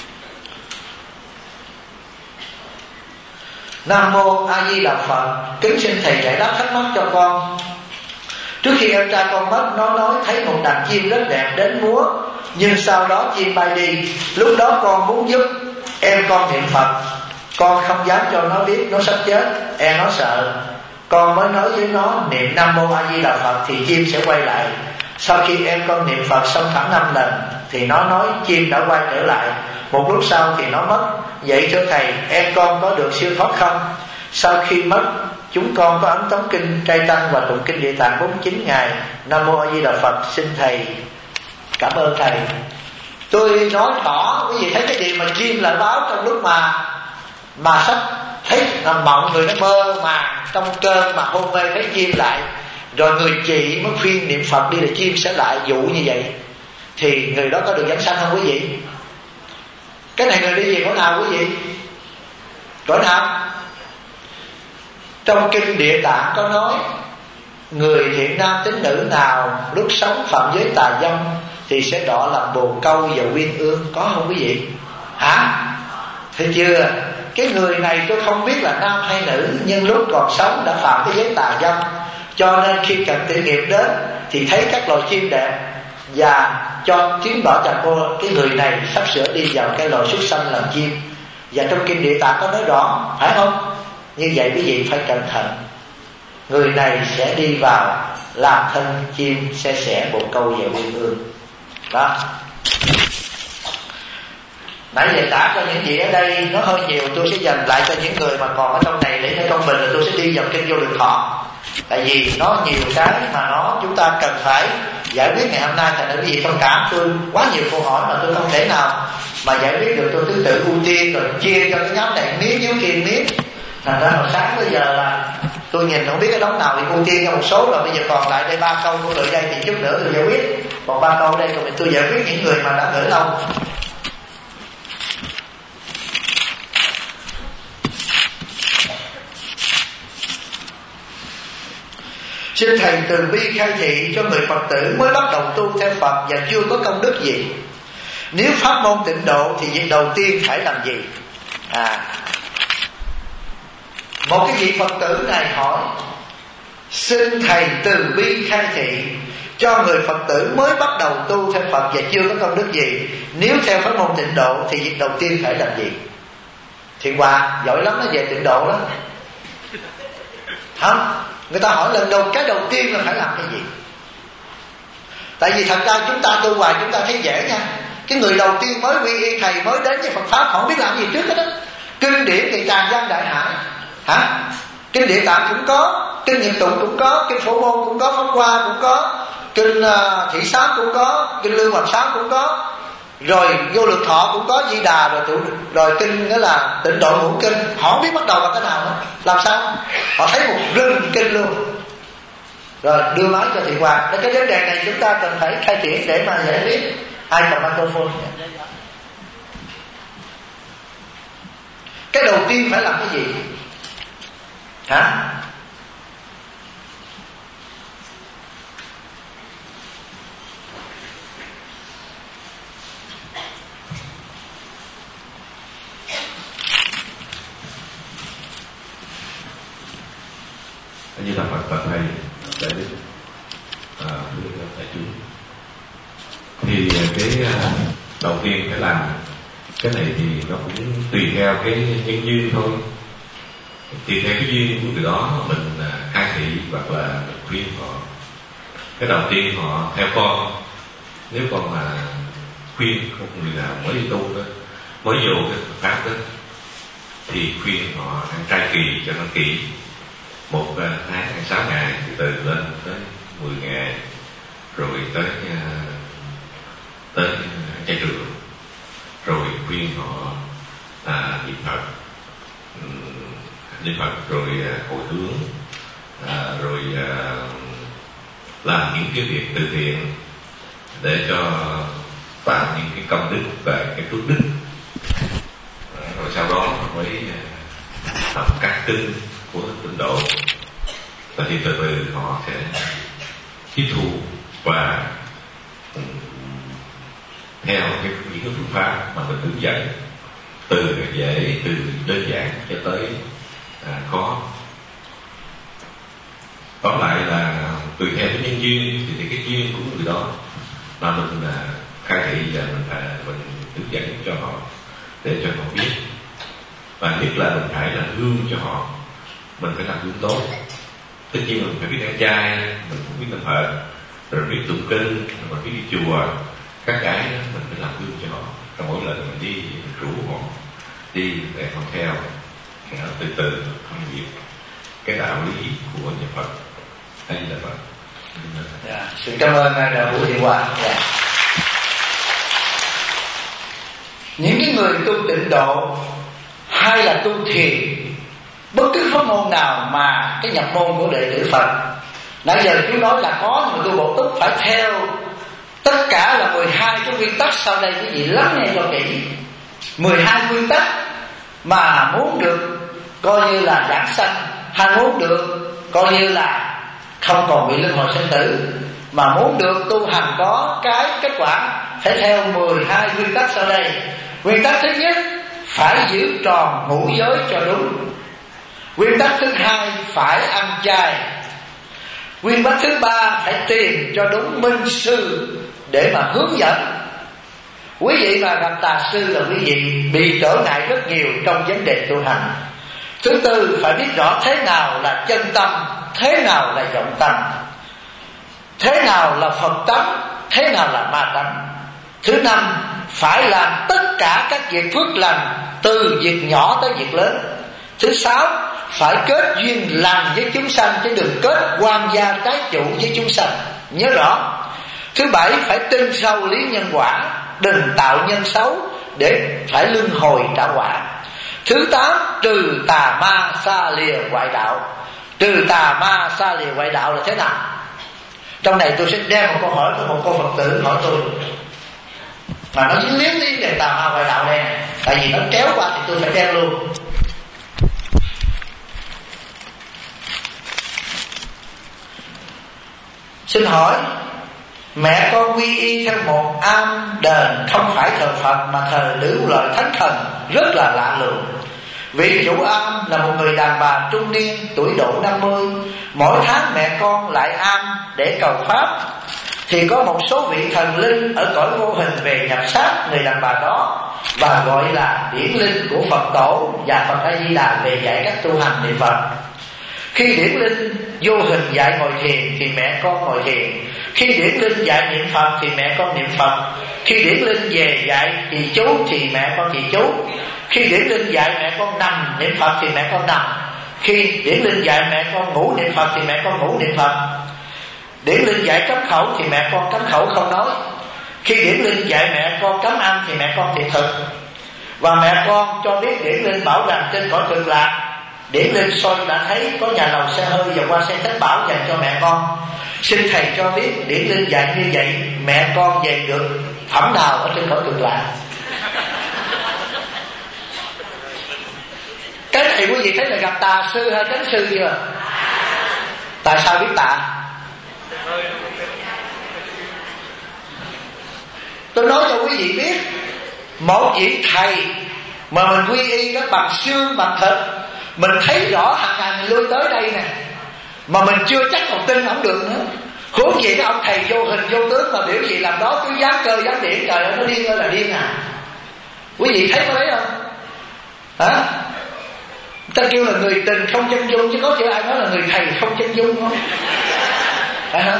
Nam mô A Di Đà Phật. Kính xin thầy giải đáp thắc mắc cho con. Trước khi em trai con mất, nó nói thấy một đàn chim rất đẹp đến múa, nhưng sau đó chim bay đi. Lúc đó con muốn giúp em con niệm Phật, con không dám cho nó biết nó sắp chết, nó sợ. Con mới nói với nó niệm Nam mô A Di Đà Phật thì chim sẽ quay lại. Sau khi em con niệm Phật xong khoảng 5 lần thì nó nói chim đã quay trở lại. Một lúc sau thì nó mất. Vậy thưa thầy, em con có được siêu thoát không? Sau khi mất, chúng con có ấn tống kinh Trai Tăng và tụng kinh Địa Tạng 49 ngày. Nam mô A Di Đà Phật. Xin thầy cảm ơn thầy. Tôi nói rõ, quý vị thấy cái gì mà chim lại báo trong lúc mà sắp thấy nằm mộng, người nó mơ màng trong cơn mà hôn mê thấy chim lại, rồi người chị mới khuyên niệm Phật đi là chim sẽ lại dụ như vậy, thì người đó có được vãng sanh không quý vị? Cái này người đi về cõi nào quý vị? Cõi nào? Trong kinh Địa Tạng có nói người thiện nam tín nữ nào lúc sống phạm giới tà dâm thì sẽ đọa làm bồ câu và uyên ương. Có không quý vị? Hả? Thấy chưa? Cái người này tôi không biết là nam hay nữ, nhưng lúc còn sống đã phạm cái giới tà dâm, cho nên khi cần tử nghiệp đến thì thấy các loài chim đẹp và cho tiếng bảo cho cô cái người này sắp sửa đi vào cái loài súc sanh làm chim. Và trong kinh Địa Tạng có nói rõ, phải không? Như vậy quý vị phải cẩn thận. Người này sẽ đi vào làm thân chim xe sẻ bồ câu và uyên ương. Đó. Nãy giờ trả cho những gì ở đây nó hơi nhiều, tôi sẽ dành lại cho những người mà còn ở trong này để cho công bình, rồi tôi sẽ đi vào kinh Vô Lượng Thọ. Tại vì nó nhiều cái mà chúng ta cần phải giải quyết ngày hôm nay. Thành ra quý vị thông cảm, tôi quá nhiều câu hỏi mà tôi không thể nào mà giải quyết được. Tôi thứ tự ưu tiên rồi chia cho cái nhóm này miếng dưới kia miếng. Thành ra hồi sáng bây giờ là tôi nhìn không biết cái đống nào thì ưu tiên cho một số, rồi bây giờ còn lại đây 3 câu của Lợi Dây thì chút nữa tôi giải quyết. Còn 3 câu đây rồi tôi giải quyết những người mà đã gửi lâu. Xin thầy từ bi khai thị cho người Phật tử mới bắt đầu tu theo Phật và chưa có công đức gì. Nếu pháp môn tịnh độ thì việc đầu tiên phải làm gì? Một cái vị Phật tử này hỏi: xin thầy từ bi khai thị cho người Phật tử mới bắt đầu tu theo Phật và chưa có công đức gì. Nếu theo pháp môn tịnh độ thì việc đầu tiên phải làm gì? Thiện Hòa giỏi lắm, nó về tịnh độ đó. Không? Người ta hỏi cái đầu tiên là phải làm cái gì? Tại vì thật ra chúng ta tu hoài chúng ta thấy dễ nha. Cái người đầu tiên mới quy y thầy, mới đến với Phật Pháp, họ không biết làm gì trước hết đó. Kinh điển thì tràn gian đại hải hả? Kinh Địa Tạng cũng có, kinh Niệm Tụng cũng có, kinh Phổ Môn cũng có, Pháp Hoa cũng có, kinh Thị Sát cũng có, kinh Lương Hoàng Sát cũng có, rồi Vô Lượng Thọ cũng có, Di Đà, rồi kinh đó là Tịnh Độ Ngũ Kinh. Họ không biết bắt đầu bằng cái nào nữa. Làm sao? Họ thấy một rừng kinh luôn, rồi đưa máy cho Thị Hoàng. Cái vấn đề này chúng ta cần phải khai triển để mà giải quyết. Ai cầm microphone? Cái đầu tiên phải làm cái gì hả? Như là Phật thầy đại đức đại chúng, thì cái đầu tiên phải làm cái này thì nó cũng tùy theo cái nhân duyên thôi, tùy theo cái duyên của người đó mình khai thị hoặc là mình khuyên họ. Cái đầu tiên họ theo con, nếu con mà khuyên một người nào mới đi tu đó, mới vô cái Phật pháp đó, thì khuyên họ ăn trai kỳ cho nó kỹ, 1 tháng 6 ngày, từ lên tới 10 ngày, rồi tới chay rượu, rồi khuyên họ niệm Phật, rồi hồi hướng, rồi làm những cái việc từ thiện để cho tạo những cái công đức và cái phước đức, rồi sau đó mới học các kinh của Tịnh Độ, và thì từ từ họ sẽ tiếp thu và theo những cái phương pháp mà mình hướng dẫn, từ dễ, từ đơn giản cho tới khó. Tóm lại là tùy theo cái nhân duyên, thì cái duyên của người đó mà mình khai thị và mình hướng dẫn cho họ để cho họ biết, và nhất là mình phải là gương cho họ. Mình phải làm gương tốt. Tất nhiên mình phải biết ăn chay, mình cũng biết niệm Phật, rồi biết tụng kinh, rồi biết đi chùa, các cái đó mình phải làm gương cho họ. Trong mỗi lần mình đi, mình rủ họ đi để họ theo, từ từ phân biệt cái đạo lý của nhà Phật. Hay là Phật. Xin cảm ơn đạo hữu Thị Hoàng. Những cái người tu Tịnh Độ hay là tu thiền, bất cứ pháp môn nào mà cái nhập môn của đệ tử Phật, nãy giờ chú nói là có, nhưng mà tu Bổ Túc phải theo tất cả là 12 cái nguyên tắc sau đây. Quý vị lắng nghe cho kỹ. 12 nguyên tắc mà muốn được coi như là giảng sanh, hay muốn được coi như là không còn bị luân hồi sinh tử, mà muốn được tu hành có cái kết quả, phải theo 12 nguyên tắc sau đây. Nguyên tắc thứ nhất, phải giữ tròn ngũ giới cho đúng. Nguyên tắc thứ hai, phải ăn chay. Nguyên tắc thứ ba, phải tìm cho đúng minh sư để mà hướng dẫn. Quý vị mà gặp tà sư là quý vị bị trở ngại rất nhiều trong vấn đề tu hành. Thứ tư, phải biết rõ thế nào là chân tâm, thế nào là vọng tâm, thế nào là Phật tánh, thế nào là ma tánh. Thứ năm, phải làm tất cả các việc phước lành, từ việc nhỏ tới việc lớn. Thứ sáu, phải kết duyên lành với chúng sanh, chứ đừng kết quan gia trái chủ với chúng sanh. Nhớ rõ. Thứ bảy, phải tin sâu lý nhân quả, đừng tạo nhân xấu để phải luân hồi trả quả. Thứ tám, trừ tà ma xa lìa ngoại đạo. Trừ tà ma xa lìa ngoại đạo là thế nào? Trong này tôi sẽ đem một câu hỏi của một cô Phật tử hỏi tôi, mà nó dính liếng đến về tà ma ngoại đạo đây này. Tại vì nó kéo qua thì tôi phải đem luôn. Xin hỏi, mẹ con quy y theo một am đền không phải thờ Phật mà thờ đủ loại thánh thần, rất là lạ lùng. Vị chủ am là một người đàn bà trung niên, tuổi độ 50. Mỗi tháng mẹ con lại am để cầu pháp, thì có một số vị thần linh ở cõi vô hình về nhập xác người đàn bà đó, và gọi là điển linh của Phật tổ và Phật A Di Đà về dạy cách tu hành niệm Phật. Khi điển linh vô hình dạy ngồi thiền thì mẹ con ngồi thiền. Khi điển linh dạy niệm Phật thì mẹ con niệm Phật. Khi điển linh về dạy trì chú thì mẹ con trì chú. Khi điển linh dạy mẹ con nằm niệm Phật thì mẹ con nằm. Khi điển linh dạy mẹ con ngủ niệm Phật thì mẹ con ngủ niệm Phật. Điển linh dạy cấm khẩu thì mẹ con cấm khẩu không nói. Khi điển linh dạy mẹ con cấm ăn thì mẹ con thiệt thực. Và mẹ con cho biết điển linh bảo rằng trên cõi Cực Lạc, điển linh soi đã thấy có nhà lầu xe hơi và hoa sen thánh bảo dành cho mẹ con. Xin thầy cho biết điển linh dạy như vậy mẹ con về được phẩm nào ở trên cõi Cực Lạc? Cái này quý vị thấy là gặp tà sư hay chánh sư chưa? Tại sao biết tà? Tôi nói cho quý vị biết, một vị thầy mà mình quy y đó bằng xương bằng thịt, mình thấy rõ hàng ngày mình lui tới đây nè, mà mình chưa chắc còn tin không được nữa. Huống gì cái ông thầy vô hình vô tướng mà biểu gì làm đó cứ dám cơ dám điển, trời ơi nó điên ơi là điên à. Quý vị thấy có đấy không? Hả? Ta kêu là người tình không chân dung, chứ có chữ ai nói là người thầy không chân dung không? Hả?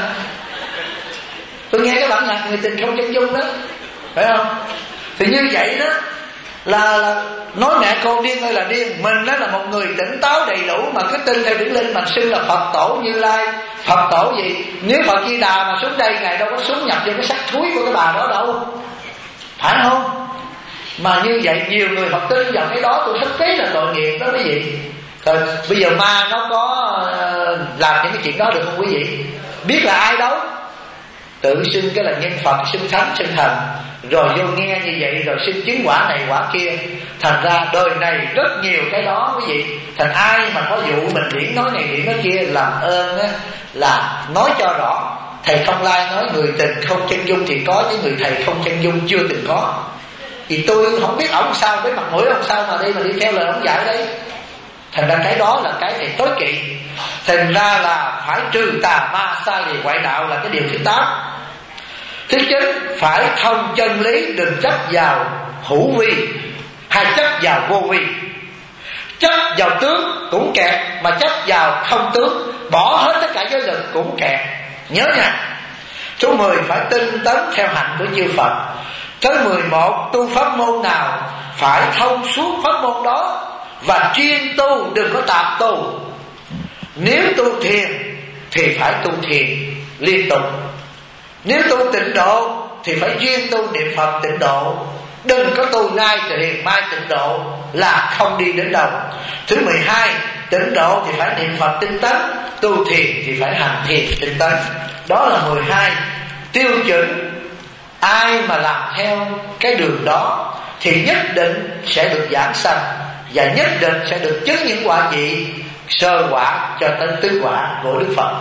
Tôi nghe cái bản nhạc người tình không chân dung đó, phải không? Thì như vậy đó là nói mẹ con điên ơi là điên. Mình đó là một người tỉnh táo đầy đủ mà cứ tin theo điển linh mà xưng là Phật tổ Như Lai. Phật tổ gì? Nếu Phật Di Đà mà xuống đây, ngài đâu có xuống nhập vô cái xác thúi của cái bà đó đâu, phải không? Mà như vậy nhiều người Phật tin vào cái đó, tôi rất thấy là tội nghiệp đó quý vị. Rồi bây giờ ma nó có làm những cái chuyện đó được không quý vị? Biết là ai đâu, tự xưng cái là nhân Phật, xưng thánh, xưng thần, rồi vô nghe như vậy rồi xin chứng quả này quả kia. Thành ra đời này rất nhiều cái đó quý vị. Thành ai mà có vụ mình điển nói này điển nói kia, làm ơn á là nói cho rõ. Thầy Không Lai nói người tình không chân dung thì có, chứ người thầy không chân dung chưa từng có. Thì tôi không biết ổng sao, với mặt mũi ông sao mà đi theo lời ông dạy đấy. Thành ra cái đó là cái thầy tối kỵ. Thành ra là phải trừ tà ma xa lìa ngoại đạo là cái điều thứ 8. Thứ 9, phải thông chân lý, đừng chấp vào hữu vi hay chấp vào vô vi. Chấp vào tướng cũng kẹt, mà chấp vào không tướng, bỏ hết tất cả giới lực cũng kẹt. Nhớ nha. Số 10, phải tinh tấn theo hạnh của chư Phật. Thứ 11, tu pháp môn nào phải thông suốt pháp môn đó và chuyên tu, đừng có tạp tu. Nếu tu thiền thì phải tu thiền liên tục. Nếu tu tịnh độ thì phải chuyên tu niệm Phật tịnh độ. Đừng có tu nay thiền mai tịnh độ là không đi đến đâu. Thứ 12, tịnh độ thì phải niệm Phật tinh tấn, tu thiền thì phải hành thiền tinh tấn. Đó là 12 tiêu chuẩn. Ai mà làm theo cái đường đó thì nhất định sẽ được giảng sanh, và nhất định sẽ được chứng những quả vị sơ quả cho tới tứ quả của Đức Phật.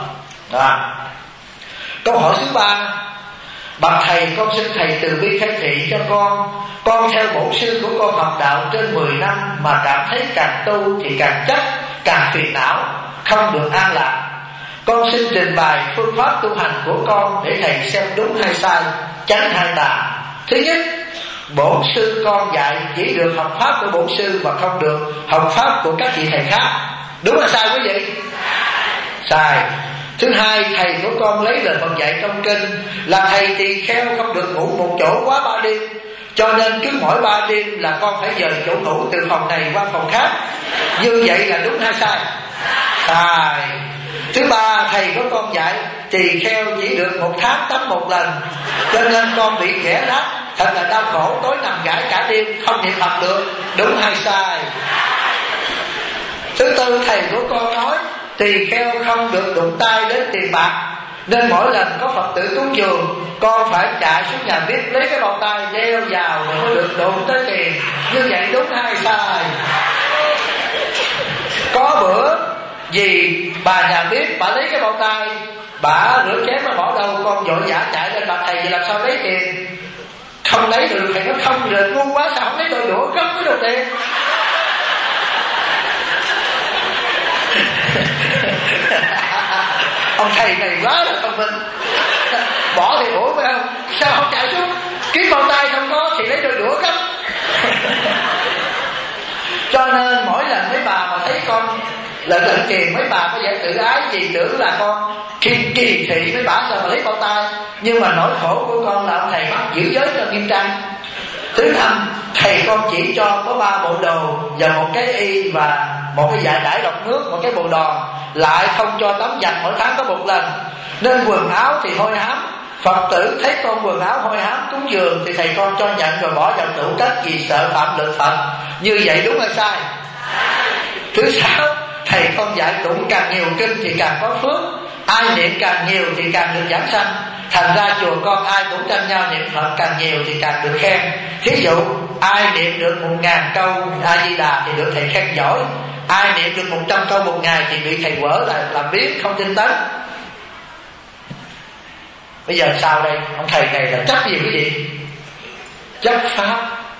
Câu hỏi thứ 3, bạch thầy, con xin thầy từ bi khai thị cho con theo bổn sư của con học đạo trên 10 năm mà cảm thấy càng tu thì càng chấp, càng phiền não, không được an lạc. Con xin trình bày phương pháp tu hành của con để thầy xem đúng hay sai, tránh hai tà. Thứ nhất, bổn sư con dạy chỉ được học pháp của bổn sư và không được học pháp của các vị thầy khác. Đúng là sai quý vị? Sai. Thứ hai, thầy của con lấy lời Phật dạy trong kinh là thầy tỳ kheo không được ngủ một chỗ quá 3 đêm, cho nên cứ mỗi 3 đêm là con phải dời chỗ ngủ từ phòng này qua phòng khác. Như vậy là đúng hay sai? Sai. Thứ ba, thầy của con dạy tỳ kheo chỉ được 1 tháng tắm 1 lần, cho nên con bị ghẻ lát, thật là đau khổ, tối nằm gãi cả đêm không niệm Phật được. Đúng hay sai? Thứ tư, thầy của con nói tỳ kheo không được đụng tay đến tiền bạc, nên mỗi lần có Phật tử cúng dường con phải chạy xuống nhà bếp lấy cái bao tay đeo vào để mới được đụng tới tiền. Như vậy đúng hay sai? Có bữa vì bà nhà bếp bà lấy cái bao tay, bà rửa chén mà bỏ đâu, con vội vã chạy lên bà thầy, vậy làm sao lấy tiền? Không lấy được. Thầy nói không được, ngu quá, sao không lấy đôi đũa gấp cái đồ tiền? Ông thầy này quá là thông minh, bỏ thì đũa phải không? Sao không chạy xuống kiếm bao tay không có thì lấy đôi đũa gấp. Cho nên mỗi lần mấy bà mà thấy con Lận tiền mấy bà có vẻ tự ái gì, tưởng là con kỳ thị mấy bà sao mà lấy bao tay. Nhưng mà nỗi khổ của con là ông thầy bắt giữ giới cho nghiêm trang. Thứ năm, thầy con chỉ cho có 3 bộ đồ và một cái y và một cái dạ đãi lọc nước, một cái bộ đòn, lại không cho tắm giặt mỗi tháng có một lần, nên quần áo thì hôi hám. Phật tử thấy con quần áo hôi hám cúng dường thì thầy con cho nhận rồi bỏ vào tủ cất vì sợ phạm luật Phật. Như vậy đúng hay sai? Thứ sáu, thầy con dạy tụng càng nhiều kinh thì càng có phước, ai niệm càng nhiều thì càng được giảng sanh. Thành ra chùa con ai cũng tranh nhau niệm Phật càng nhiều thì càng được khen. Thí dụ ai niệm được 1000 câu A Di Đà thì được thầy khen giỏi, ai niệm được 100 câu một ngày thì bị thầy quở là làm biếng không tinh tấn. Bây giờ sao đây? Ông thầy này là chấp gì quý vị? Chấp pháp.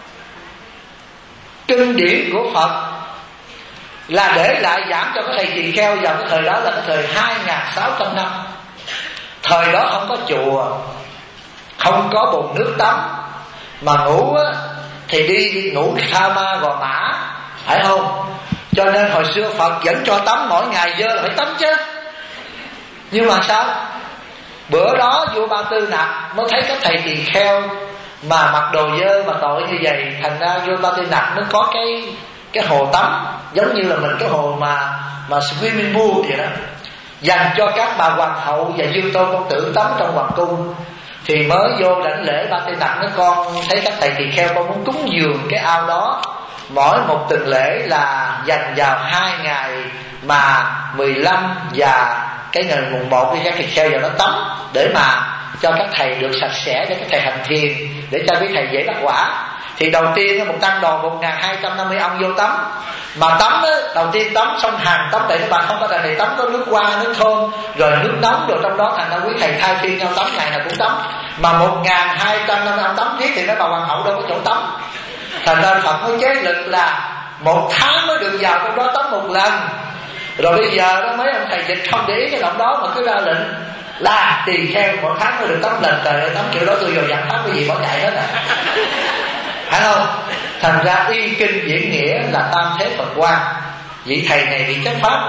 Kinh điển của Phật là để lại giảng cho cái thầy tỳ kheo vào cái thời đó là cái thời 2600 năm. Thời đó không có chùa, không có bồn nước tắm, mà ngủ á, thì đi ngủ Tha Ma Gò Mã, phải không? Cho nên hồi xưa Phật vẫn cho tắm mỗi ngày, dơ là phải tắm chứ. Nhưng mà sao? Bữa đó vua Ba Tư Nặc mới thấy các thầy tỳ kheo mà mặc đồ dơ mà tội như vậy. Thành ra vua Ba Tư Nặc mới có cái hồ tắm, giống như là mình cái hồ mà swimming pool vậy đó, dành cho các bà hoàng hậu và dương tôn công tử tắm trong hoàng cung. Thì mới vô đảnh lễ Ba Tư Nặc nói con thấy các thầy tỳ kheo con muốn cúng dường cái ao đó. Mỗi một tuần lễ là dành vào 2 ngày mà 15 và cái ngày mùng 1 thì các thầy kheo vào đó tắm, để mà cho các thầy được sạch sẽ, để các thầy hành thiền, để cho quý thầy dễ đắc quả. Thì đầu tiên một tăng đoàn 1250 ông vô tắm. Mà tắm đó, đầu tiên tắm xong hàng tắm để các bạn không có đàn này tắm có nước hoa, nước thơm, rồi nước nóng rồi trong đó. Thành ra quý thầy thay phiên nhau tắm, ngày nào cũng tắm. Mà 1250 ông tắm tiếp thì mấy bà hoàng hậu đâu có chỗ tắm. Thành ra Phật mới chế lực là 1 tháng mới được vào trong đó tắm 1 lần. Rồi bây giờ đó mấy ông thầy dịch không để ý cái động đó mà cứ ra lệnh là tỳ kheo mỗi tháng mới được tắm lần. Trời ơi, tắm kiểu đó tôi vào giảng pháp cái gì bỏ chạy hết à. Phải không? Thành ra y kinh diễn nghĩa là tam thế Phật quan. Vị thầy này bị chấp pháp.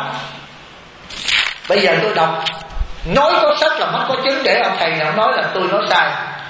Bây giờ tôi đọc, nói có sách là mắt có chứng, để ông thầy nào nói là tôi nói sai.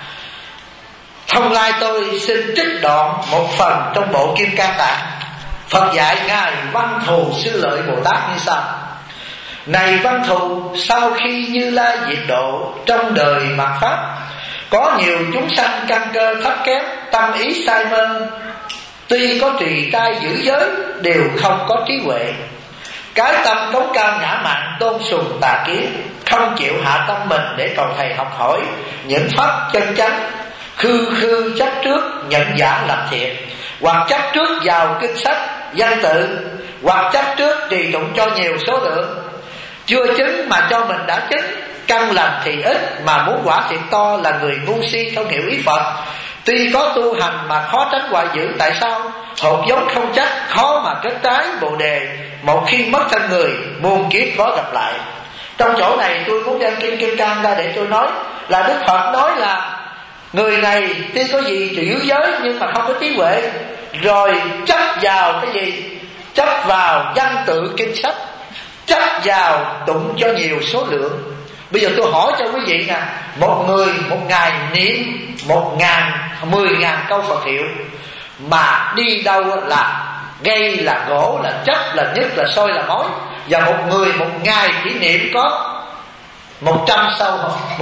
Thông lai tôi xin trích đoạn một phần trong bộ Kim Cang Tạng. Phật dạy ngài Văn Thù Sư Lợi Bồ Tát như sau: này Văn Thù, sau khi Như Lai diệt độ trong đời mạt pháp, có nhiều chúng sanh căn cơ thấp kém, tâm ý sai mê, tuy có trì trai giữ giới đều không có trí huệ. Cái tâm cống cao ngã mạn, tôn sùng tà kiến, không chịu hạ tâm mình để cầu thầy học hỏi những pháp chân chánh, khư chấp trước nhận giả làm thiện, hoặc chấp trước vào kinh sách danh tự, hoặc chấp trước trì tụng cho nhiều số lượng. Chưa chứng mà cho mình đã chứng, căn lành thì ít mà muốn quả thiệt to, là người ngu si không hiểu ý Phật. Tuy có tu hành mà khó tránh hoại dữ. Tại sao? Hột giống không chắc, khó mà kết trái bồ đề. Một khi mất thân người, muôn kiếp khó gặp lại. Trong chỗ này tôi muốn đem Kinh Kim Cang ra để tôi nói là Đức Phật nói là người này tuy có gì giữ giới nhưng mà không có trí huệ, rồi chấp vào cái gì? Chấp vào văn tự kinh sách, chấp vào tụng cho nhiều số lượng. Bây giờ tôi hỏi cho quý vị nè, một người một ngày niệm 10.000 câu Phật hiệu, mà đi đâu là gây là gỗ là chấp là nhất là sôi là mối, và một người một ngày chỉ niệm có 100 câu,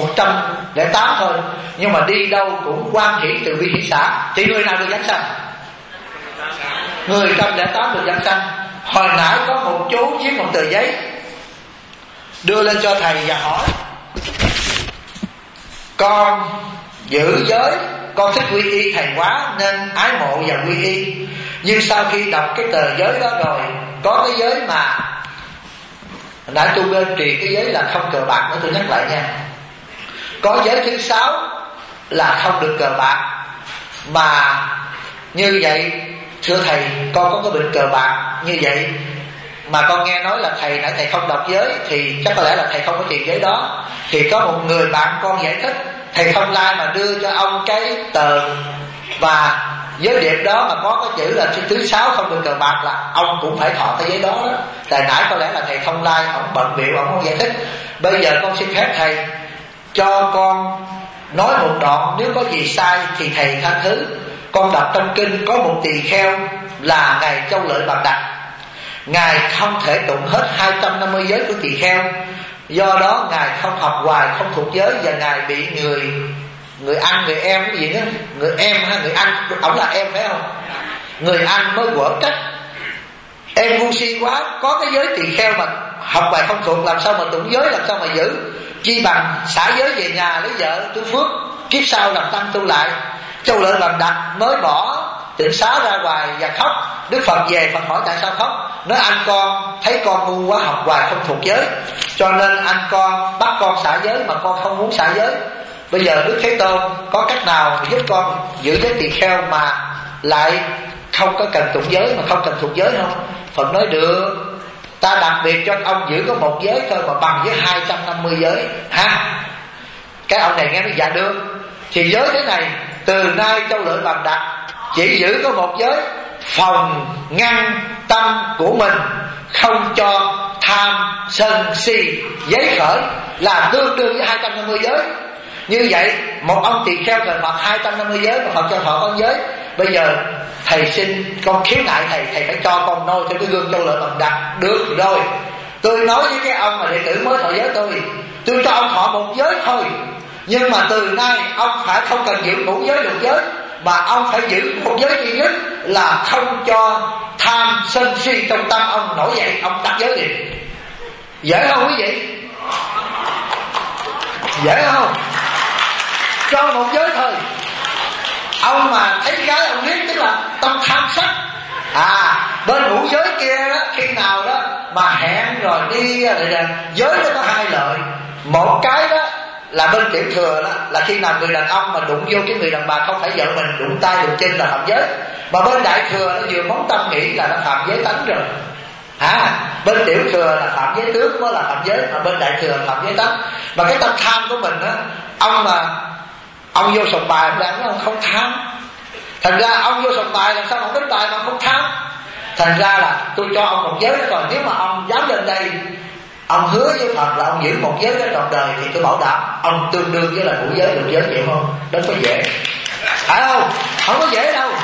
108 thôi, nhưng mà đi đâu cũng quan hỷ từ bi hỷ xã, thì người nào được giảng sanh? Người 108 được giảng sanh. Hồi nãy có một chú viết một tờ giấy đưa lên cho thầy và hỏi: con giữ giới, con thích quy y thầy quá nên ái mộ và quy y. Nhưng sau khi đọc cái tờ giới đó rồi, có cái giới mà nãy tôi bên trì cái giới là không cờ bạc nữa, tôi nhắc lại nha. Có giới thứ 6 là không được cờ bạc. Mà như vậy, thưa thầy, con có cái bệnh cờ bạc như vậy mà con nghe nói là thầy nãy thầy không đọc giới, thì chắc có lẽ là thầy không có trì giới đó. Thì có một người bạn con giải thích, thầy không like mà đưa cho ông cái tờ và giới điệp đó mà có cái chữ là thứ 6 không được cờ bạc là ông cũng phải thọ cái giấy đó đó. Tại nãy có lẽ là thầy Thông Lai ông bận bịu ông không giải thích. Bây giờ con xin phép thầy cho con nói một đoạn, nếu có gì sai thì thầy tha thứ. Con đọc trong kinh có một tỳ kheo là ngài Châu Lợi Bạc Đặc. Ngài không thể tụng hết 250 giới của tỳ kheo, do đó ngài không học hoài, không thuộc giới, và ngài bị người anh, người em cái gì đó, người em hay người anh, ổng là em phải không? Người anh mới quở trách: em ngu si quá, có cái giới tỳ kheo mà học bài không thuộc, làm sao mà tụng giới, làm sao mà giữ? Chi bằng xả giới về nhà lấy vợ tu phước, kiếp sau làm tăng tu lại. Châu Lợi Bạc Đặc mới bỏ tịnh xá ra ngoài và khóc. Đức Phật về, Phật hỏi tại sao khóc, nói anh con thấy con ngu quá, học hoài không thuộc giới, cho nên anh con bắt con xả giới, mà con không muốn xả giới. Bây giờ Đức Thế Tôn có cách nào giúp con giữ giới tỳ kheo mà lại không có cần tụng giới, mà không cần thuộc giới không? Phật nói được, ta đặc biệt cho ông giữ có một giới thôi mà bằng với 250 giới ha. Cái ông này nghe nó dạ được. Thì giới thế này, từ nay Châu Lợi Bạc Đặc chỉ giữ có một giới, phòng ngăn tâm của mình không cho tham sân si giấy khởi, là tương đương với 250 giới. Như vậy một ông tỳ kheo thờ Phật 250 giới mà Phật cho thọ con giới. Bây giờ thầy xin con khiếu nại thầy phải cho con noi theo cái gương Châu Lợi Bạc Đặc. Được rồi, tôi nói với cái ông mà đệ tử mới thọ giới tôi cho ông thọ một giới thôi, nhưng mà từ nay ông phải không cần giữ ngũ giới lục giới, mà ông phải giữ một giới duy nhất là không cho tham sân si trong tâm ông nổi dậy. Ông đặt giới gì? Dễ không quý vị? Dễ không? Cho một giới thôi. Ông mà thấy cái ông biết, tức là tâm tham sắc. Bên ngũ giới kia đó, khi nào đó mà hẹn rồi đi giới nó có hai lợi. Một cái đó là bên tiểu thừa đó, là khi nào người đàn ông mà đụng vô cái người đàn bà không phải vợ mình, đụng tay đụng chân là phạm giới. Mà bên đại thừa nó vừa móng tâm nghĩ là nó phạm giới tánh rồi. Bên tiểu thừa là phạm giới tướng mới là phạm giới, mà bên đại thừa là phạm giới tánh. Mà cái tâm tham của mình á, ông vô sòng bài ông đang nói ông không tham. Thành ra ông vô sòng bài làm sao ông đánh bài mà không tham. Thành ra là tôi cho ông một giới đó, còn nếu mà ông dám lên đây ông hứa với Phật là ông giữ một giới đó trọn đời, thì tôi bảo đảm ông tương đương với là ngũ giới lục giới, vậy không? Đó có dễ, phải không? Không có dễ đâu.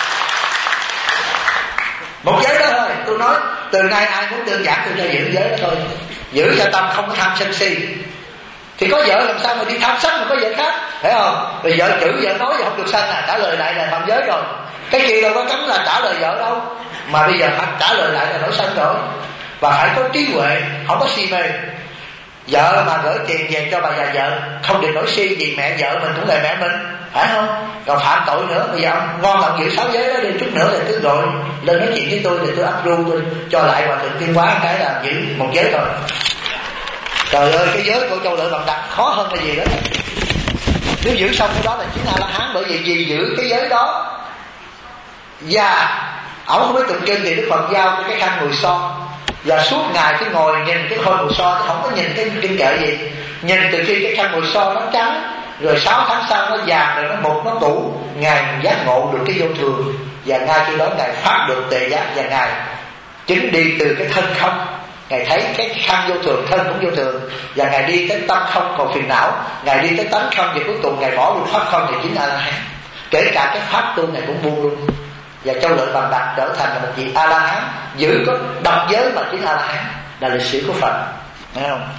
Một giới đó thôi. Tôi nói từ nay ai muốn đơn giản tôi cho giữ giới đó thôi, giữ cho tâm không có tham sân si. Thì có vợ làm sao mà đi tham sắc mà có vợ khác, phải không? Rồi vợ chửi vợ nói không được sanh trả lời lại là phạm giới rồi. Cái kia đâu có cấm là trả lời vợ đâu, mà bây giờ phải trả lời lại là nổi sân rồi. Và phải có trí huệ, không có si mê. Vợ mà gửi tiền về cho bà già vợ không được nổi si, vì mẹ vợ mình cũng là mẹ mình, phải không? Còn phạm tội nữa. Bây giờ ông ngon lòng giữ 6 giới đó đi, chút nữa thì cứ gọi lên nói chuyện với tôi thì tôi approve, tôi cho lại Hòa Thượng Tuyên Hóa cái là giữ một giới thôi. Trời ơi, cái giới của Châu Lợi Bạc Đặc khó hơn là gì đó. Nếu giữ xong cái đó là chính A-la-hán, bởi vì giữ cái giới đó. Và ổng không biết tụng kinh thì Đức Phật giao cho cái khăn mùi son, và suốt ngày cứ ngồi nhìn cái khôi mùi son, chứ không có nhìn cái kinh kệ gì. Nhìn từ khi cái khăn mùi son nó trắng, rồi 6 tháng sau nó vàng, rồi nó mục nó tủ. Ngài giác ngộ được cái vô thường, và ngay khi đó Ngài phát được tề giác, và Ngài chính đi từ cái thân không. Ngài thấy cái khăn vô thường, thân cũng vô thường, và Ngài đi tới tâm không còn phiền não. Ngài đi tới tánh không, và cuối cùng Ngài bỏ được pháp không, và chính A-la-hán. Kể cả cái pháp tu Ngài cũng buông luôn. Và Châu Lợi Bạc Đặc trở thành là một vị A-la-hán, giữ có độc giới mà chính A-la-hán, là lịch sử của Phật, thấy không?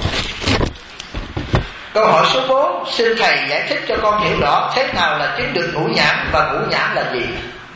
Câu hỏi số 4, xin thầy giải thích cho con hiểu rõ thế nào là chứng được ngũ nhãn, và ngũ nhãn là gì?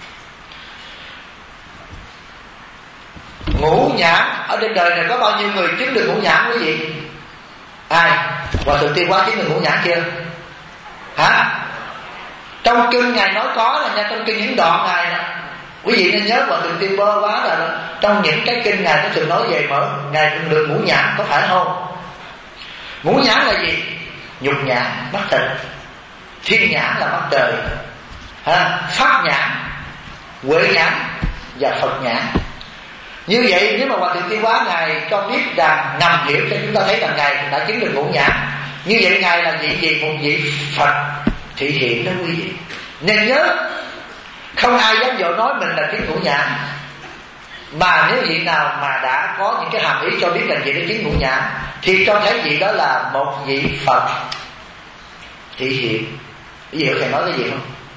Ngũ nhãn ở trên đời này có bao nhiêu người chứng được ngũ nhãn quý vị? Ai? Hòa Thượng Tuyên Hóa chứng được ngũ nhãn chưa? Hả? Trong kinh Ngài nói có là nha, trong kinh những đoạn Ngài đó. Quý vị nên nhớ Hòa Thượng Tuyên Hóa là trong những cái kinh Ngài có thường nói về mở Ngài cũng được ngũ nhãn, có phải không? Ngũ nhãn là gì? Nhục nhãn, mắt thịt. Thiên nhãn là mắt trời, pháp nhãn, huệ nhãn và Phật nhãn. Như vậy nếu mà Hòa Thượng Tuyên Hóa Ngài cho biết rằng ngầm hiểu cho chúng ta thấy rằng Ngài đã chứng được ngũ nhãn. Như vậy Ngài là vị gì? Một vị Phật thị hiện đó quý vị. Nên nhớ Không ai dám dội nói mình là kiến ngũ nhãn. Mà nếu vị nào mà đã có những cái hàm ý cho biết rằng vị đó kiến ngũ nhãn, thì cho thấy vị đó là một vị Phật thị hiện. Quý vị hiểu thầy nói cái gì không?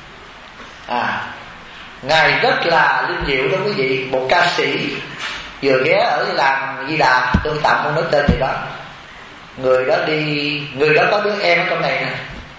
Ngài rất là linh diệu đó quý vị. Một ca sĩ vừa ghé ở làng Di Đà, tôi tạm không nói tên gì đó. Người đó có đứa em ở trong này nè.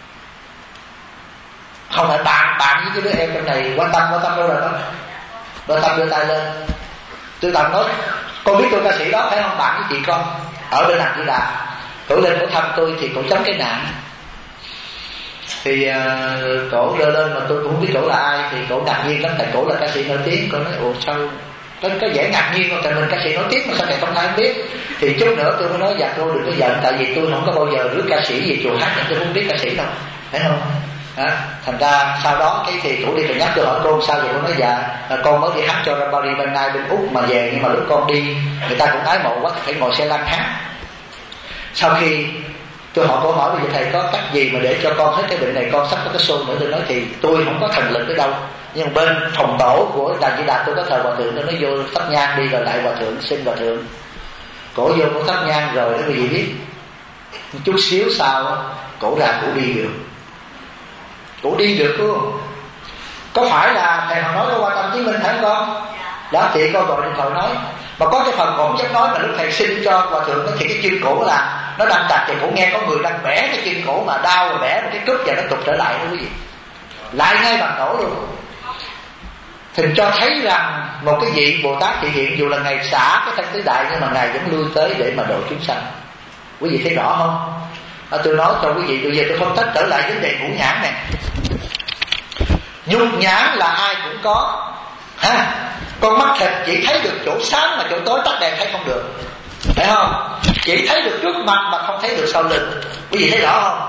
Không phải bạn với cái đứa em trong này. Quan tâm đâu rồi đó. Quan tâm đưa tay lên. Tôi tạm nói, con biết tôi ca sĩ đó phải không? Bạn với chị con ở bên làng Di Đà, cổ lên cổ thăm tôi thì cổ chống cái nạn. Thì cổ đưa lên mà tôi cũng không biết cổ là ai. Thì cổ ngạc nhiên lắm, tại cổ là ca sĩ nổi tiếng. Cổ nói ủa sao có vẻ ngạc nhiên không? Tại mình ca sĩ nổi tiếng mà sao thầy không ai biết. Thì chút nữa tôi mới nói dạ cô đừng có giận, tại vì tôi không có bao giờ rước ca sĩ về chùa hát, nên tôi không biết ca sĩ đâu, thấy không? Thành ra sau đó cái thì cổ đi rồi nhắc tôi hỏi cô sao vậy. Cô nói dạ con mới đi hát cho Rambari bên Nai bên Úc mà về, nhưng mà lúc con đi người ta cũng ái mộ quá, phải ngồi xe lăn hát. Sau khi tôi hỏi, cô hỏi bây giờ thầy có cách gì mà để cho con hết cái bệnh này, con sắp có cái show nữa. Tôi nói thì tôi không có thần lực ở đâu, nhưng bên phòng tổ của Đàn Di Đà tôi có thờ hòa thượng, tôi nói vô thắp nhang đi rồi lại hòa thượng, xin hòa thượng. Cổ vô cổ thắp nhang rồi đó quý vị biết, một chút xíu sau cổ ra cổ đi được. Cổ đi được luôn. Có phải là thầy Hằng nói có quan tâm chứng minh phải không con? Đó thì con gọi điện thoại nói. Mà có cái phần còn dám nói mà lúc thầy xin cho hòa thượng thì cái chân cổ là nó đang chặt, thì cổ nghe có người đang bẻ cái chân cổ mà đau rồi bẻ một cái cúp và nó tụt trở lại đó quý vị. Lại ngay bằng cổ luôn. Thì cho thấy rằng một cái vị Bồ Tát thị hiện, dù là ngày xả cái thân tứ đại nhưng mà ngài vẫn lui tới để mà độ chúng sanh. Quý vị thấy rõ không? Tôi nói cho quý vị, bây giờ tôi phân tích trở lại vấn đề ngũ nhãn này. Nhục nhãn là ai cũng có ha. Con mắt thịt chỉ thấy được chỗ sáng mà chỗ tối tắt đèn thấy không được, phải không? Chỉ thấy được trước mặt mà không thấy được sau lưng. Quý vị thấy rõ không?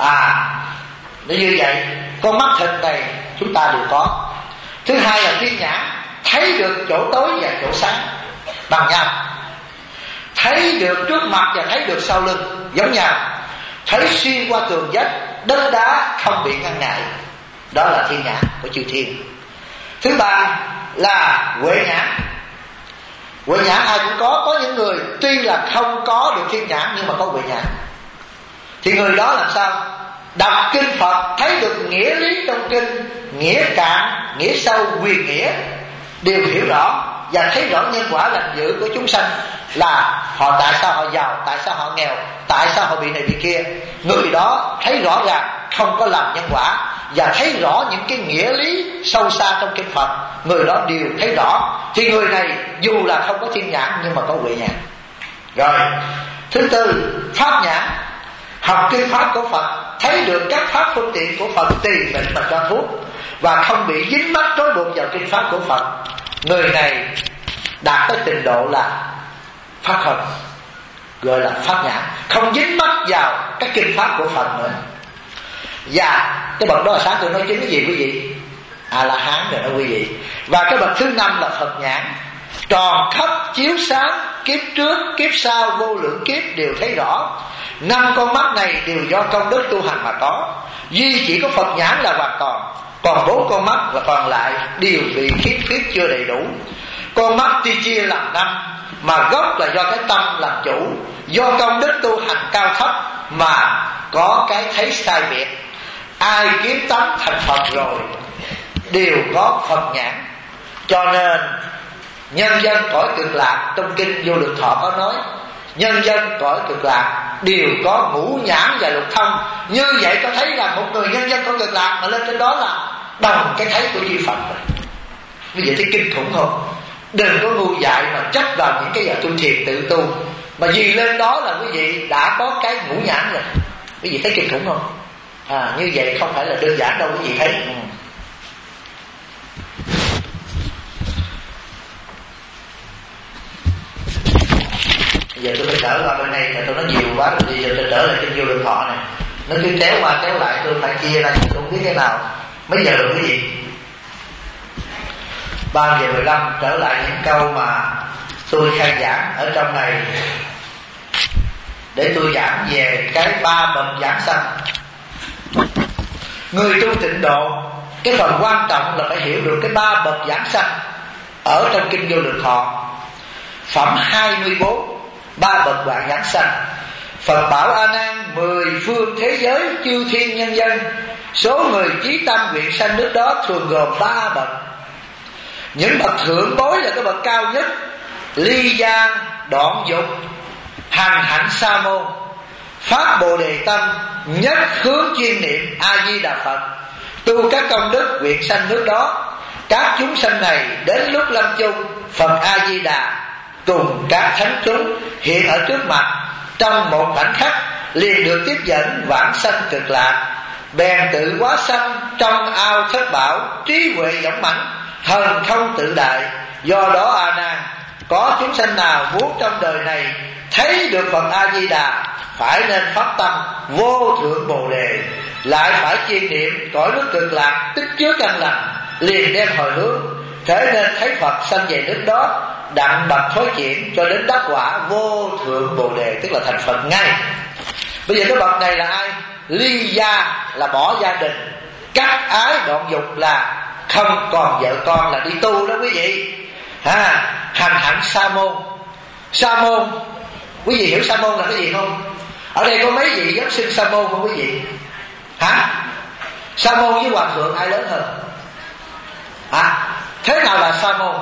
Nó như vậy. Con mắt thịt này chúng ta đều có. Thứ hai là thiên nhãn, thấy được chỗ tối và chỗ sáng bằng nhau, thấy được trước mặt và thấy được sau lưng giống nhau, thấy xuyên qua tường vách đất đá không bị ngăn ngại. Đó là thiên nhãn của chư thiên. Thứ ba là huệ nhãn. Huệ nhãn ai cũng có những người tuy là không có được thiên nhãn nhưng mà có huệ nhãn. Thì người đó làm sao? Đọc kinh Phật thấy được nghĩa lý trong kinh, nghĩa cạn, nghĩa sâu, quyền nghĩa đều hiểu rõ, và thấy rõ nhân quả lành dữ của chúng sanh, là họ tại sao họ giàu, tại sao họ nghèo, tại sao họ bị này bị kia. Người đó thấy rõ ràng không có làm nhân quả, và thấy rõ những cái nghĩa lý sâu xa trong kinh Phật, người đó đều thấy rõ. Thì người này dù là không có thiên nhãn nhưng mà có huệ nhãn. Rồi thứ tư, pháp nhãn. Học kinh pháp của Phật, thấy được các pháp phương tiện của Phật tùy bệnh mà cho thuốc, và không bị dính mắc trói buộc vào kinh pháp của Phật. Người này đạt tới trình độ là pháp Phật, gọi là pháp nhãn, không dính mắc vào các kinh pháp của Phật nữa. Và cái bậc đó là sáng tôi nói chính cái gì quý vị? A-la-hán rồi đó quý vị. Và cái bậc thứ năm là Phật nhãn, tròn khắp chiếu sáng, kiếp trước kiếp sau vô lượng kiếp đều thấy rõ. 5 con mắt này đều do công đức tu hành mà có, duy chỉ có Phật nhãn là hoàn toàn, còn 4 con mắt và còn lại đều bị khiếm khuyết chưa đầy đủ. Con mắt tuy chia làm 5 mà gốc là do cái tâm làm chủ, do công đức tu hành cao thấp mà có cái thấy sai biệt. Ai kiếm tánh thành Phật rồi đều có Phật nhãn. Cho nên nhân dân cõi cực lạc, trong kinh Vô Lượng Thọ có nói, nhân dân cõi cực lạc đều có ngũ nhãn và lục thông. Như vậy có thấy là một người nhân dân cõi cực lạc mà lên trên đó là đồng cái thấy của chư Phật rồi. Như vậy thấy kinh khủng không? Đừng có ngu dại mà chấp vào những cái giờ tu thiền tự tu, mà vì lên đó là quý vị đã có cái ngũ nhãn rồi. Quý vị thấy kinh khủng không? Như vậy không phải là đơn giản đâu quý vị thấy. Giờ tôi phải trở qua bên này, tôi nói nhiều quá rồi, bây giờ tôi trở lại trên Vô Lượng Thọ này. Nó cứ kéo qua kéo lại, tôi phải chia ra, tôi không biết cái nào. Mấy giờ rồi quý vị? 3:15 trở lại những câu mà tôi khai giảng ở trong này, để tôi giảng về cái 3 bậc giảng sanh. Người tu tịnh độ cái phần quan trọng là phải hiểu được cái 3 bậc giảng sanh ở trong kinh Vô Lượng Thọ. Phẩm 24, 3 bậc vạn giảng sanh. Phật bảo A Nan, 10 phương thế giới chư thiên nhân dân, số người chí tâm nguyện sanh nước đó thường gồm 3 bậc. Những bậc thượng bối là cái bậc cao nhất, ly gia, đoạn dục, hành hạnh sa môn, phát bồ đề tâm, nhất hướng chuyên niệm A Di Đà Phật, tu các công đức nguyện sanh nước đó. Các chúng sanh này đến lúc lâm chung, Phật A Di Đà cùng các thánh chúng hiện ở trước mặt, trong một khoảnh khắc liền được tiếp dẫn vãng sanh cực lạc, bèn tự hóa sanh trong ao thất bảo, trí huệ dũng mãnh, thần không tự đại. Do đó A Nan, có chúng sanh nào muốn trong đời này thấy được Phật A Di Đà, phải nên phát tâm vô thượng bồ đề, lại phải chuyên niệm cõi nước cực lạc tích chứa căn lành, liền đem hồi hướng, thế nên thấy Phật sanh về nước đó, đặng bậc thối chuyển cho đến đắc quả vô thượng bồ đề, tức là thành Phật ngay. Bây giờ cái bậc này là ai? Ly gia là bỏ gia đình, cắt ái đoạn dục là không còn vợ con, là đi tu đó quý vị. Hành hạnh sa môn. Sa môn, quý vị hiểu sa môn là cái gì không? Ở đây có mấy vị dám xưng sa môn không quý vị? Sa môn với hòa thượng ai lớn hơn? Thế nào là sa môn?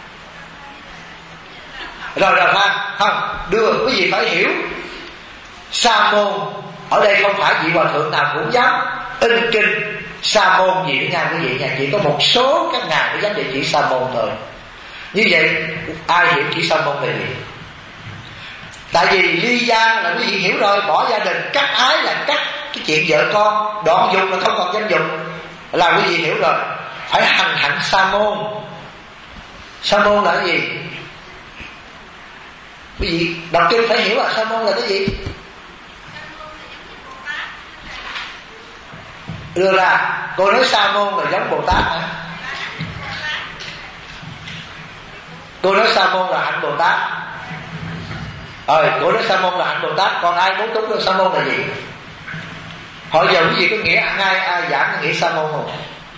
Rồi không, đưa quý vị phải hiểu. Sa môn ở đây không phải vị hòa thượng nào cũng dám in kinh sa môn gì nữa nha quý vị nha, chỉ có một số các ngài mới dám địa chỉ sa môn thôi. Như vậy ai hiểu chỉ sa môn là gì? Tại vì ly gia là quý vị hiểu rồi, bỏ gia đình, cắt ái là cắt cái chuyện vợ con, đoạn dục là không còn danh dục, là quý vị hiểu rồi. Phải hành hạnh sa môn. Sa môn là cái gì? Quý vị đọc kinh phải hiểu là sa môn là cái gì. Đưa ra, cô nói sa môn là giống Bồ Tát hả? Cô nói sa môn là hạnh Bồ Tát. Cô nói sa môn là hạnh Bồ Tát. Còn ai muốn túc được sa môn là gì? Hỏi giờ quý vị có nghĩa ai giảng nghĩa sa môn không?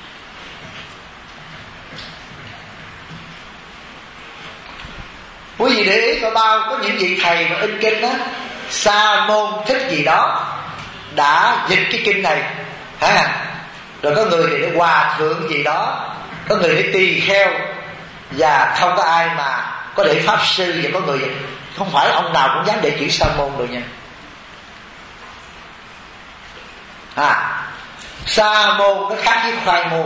Quý vị để ý có những vị thầy mà in kinh đó, sa môn thích gì đó đã dịch cái kinh này, rồi có người thì để hòa thượng gì đó, có người để tỳ kheo, và không có ai mà có để pháp sư, và có người không phải ông nào cũng dám để chữ sa môn rồi nha. Sa môn nó khác với khoai môn.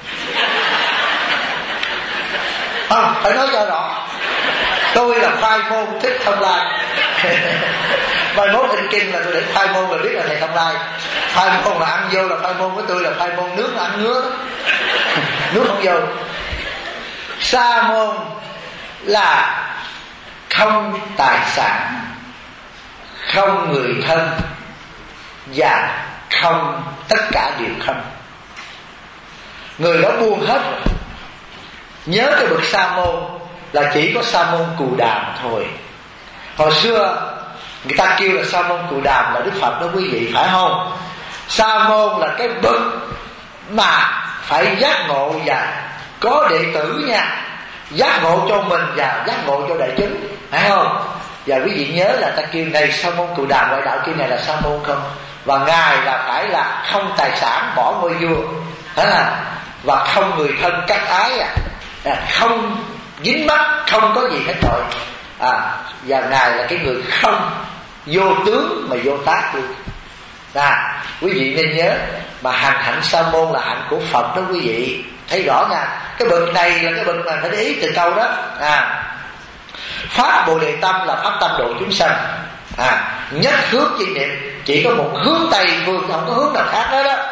Phải nói cho rõ. Tôi là khoai môn thích Thông Lai. Mai mốt in kinh là tôi để khoai môn là biết là thầy Thông Lai. Khoai môn là ăn vô là khoai môn của tôi, là khoai môn nước là ăn ngứa đó. Nước không vô. Sa môn là không tài sản, không người thân, và không tất cả đều không. Người đó buông hết rồi. Nhớ cái bậc sa môn là chỉ có sa môn Cù Đàm thôi. Hồi xưa người ta kêu là sa môn Cù Đàm là Đức Phật đó quý vị, phải không? Sa môn là cái bậc mà phải giác ngộ và có đệ tử nha, giác ngộ cho mình và giác ngộ cho đại chúng, phải không? Và quý vị nhớ là ta kêu này sa môn Cù Đàm, ngoại đạo kêu này là sa môn không. Và ngài là phải là không tài sản, bỏ ngôi vua, và không người thân cắt ái, không dính mắc, không có gì hết rồi. Và ngài là cái người không vô tướng mà vô tác luôn. Quý vị nên nhớ, mà hành hạnh sa môn là hạnh của Phật đó quý vị, thấy rõ nha. Cái bậc này là cái bậc mà phải để ý từ câu đó. Phát bồ đề tâm là phát tâm độ chúng sanh. Nhất hướng chuyên niệm, chỉ có một hướng Tây phương, không có hướng nào khác hết đó.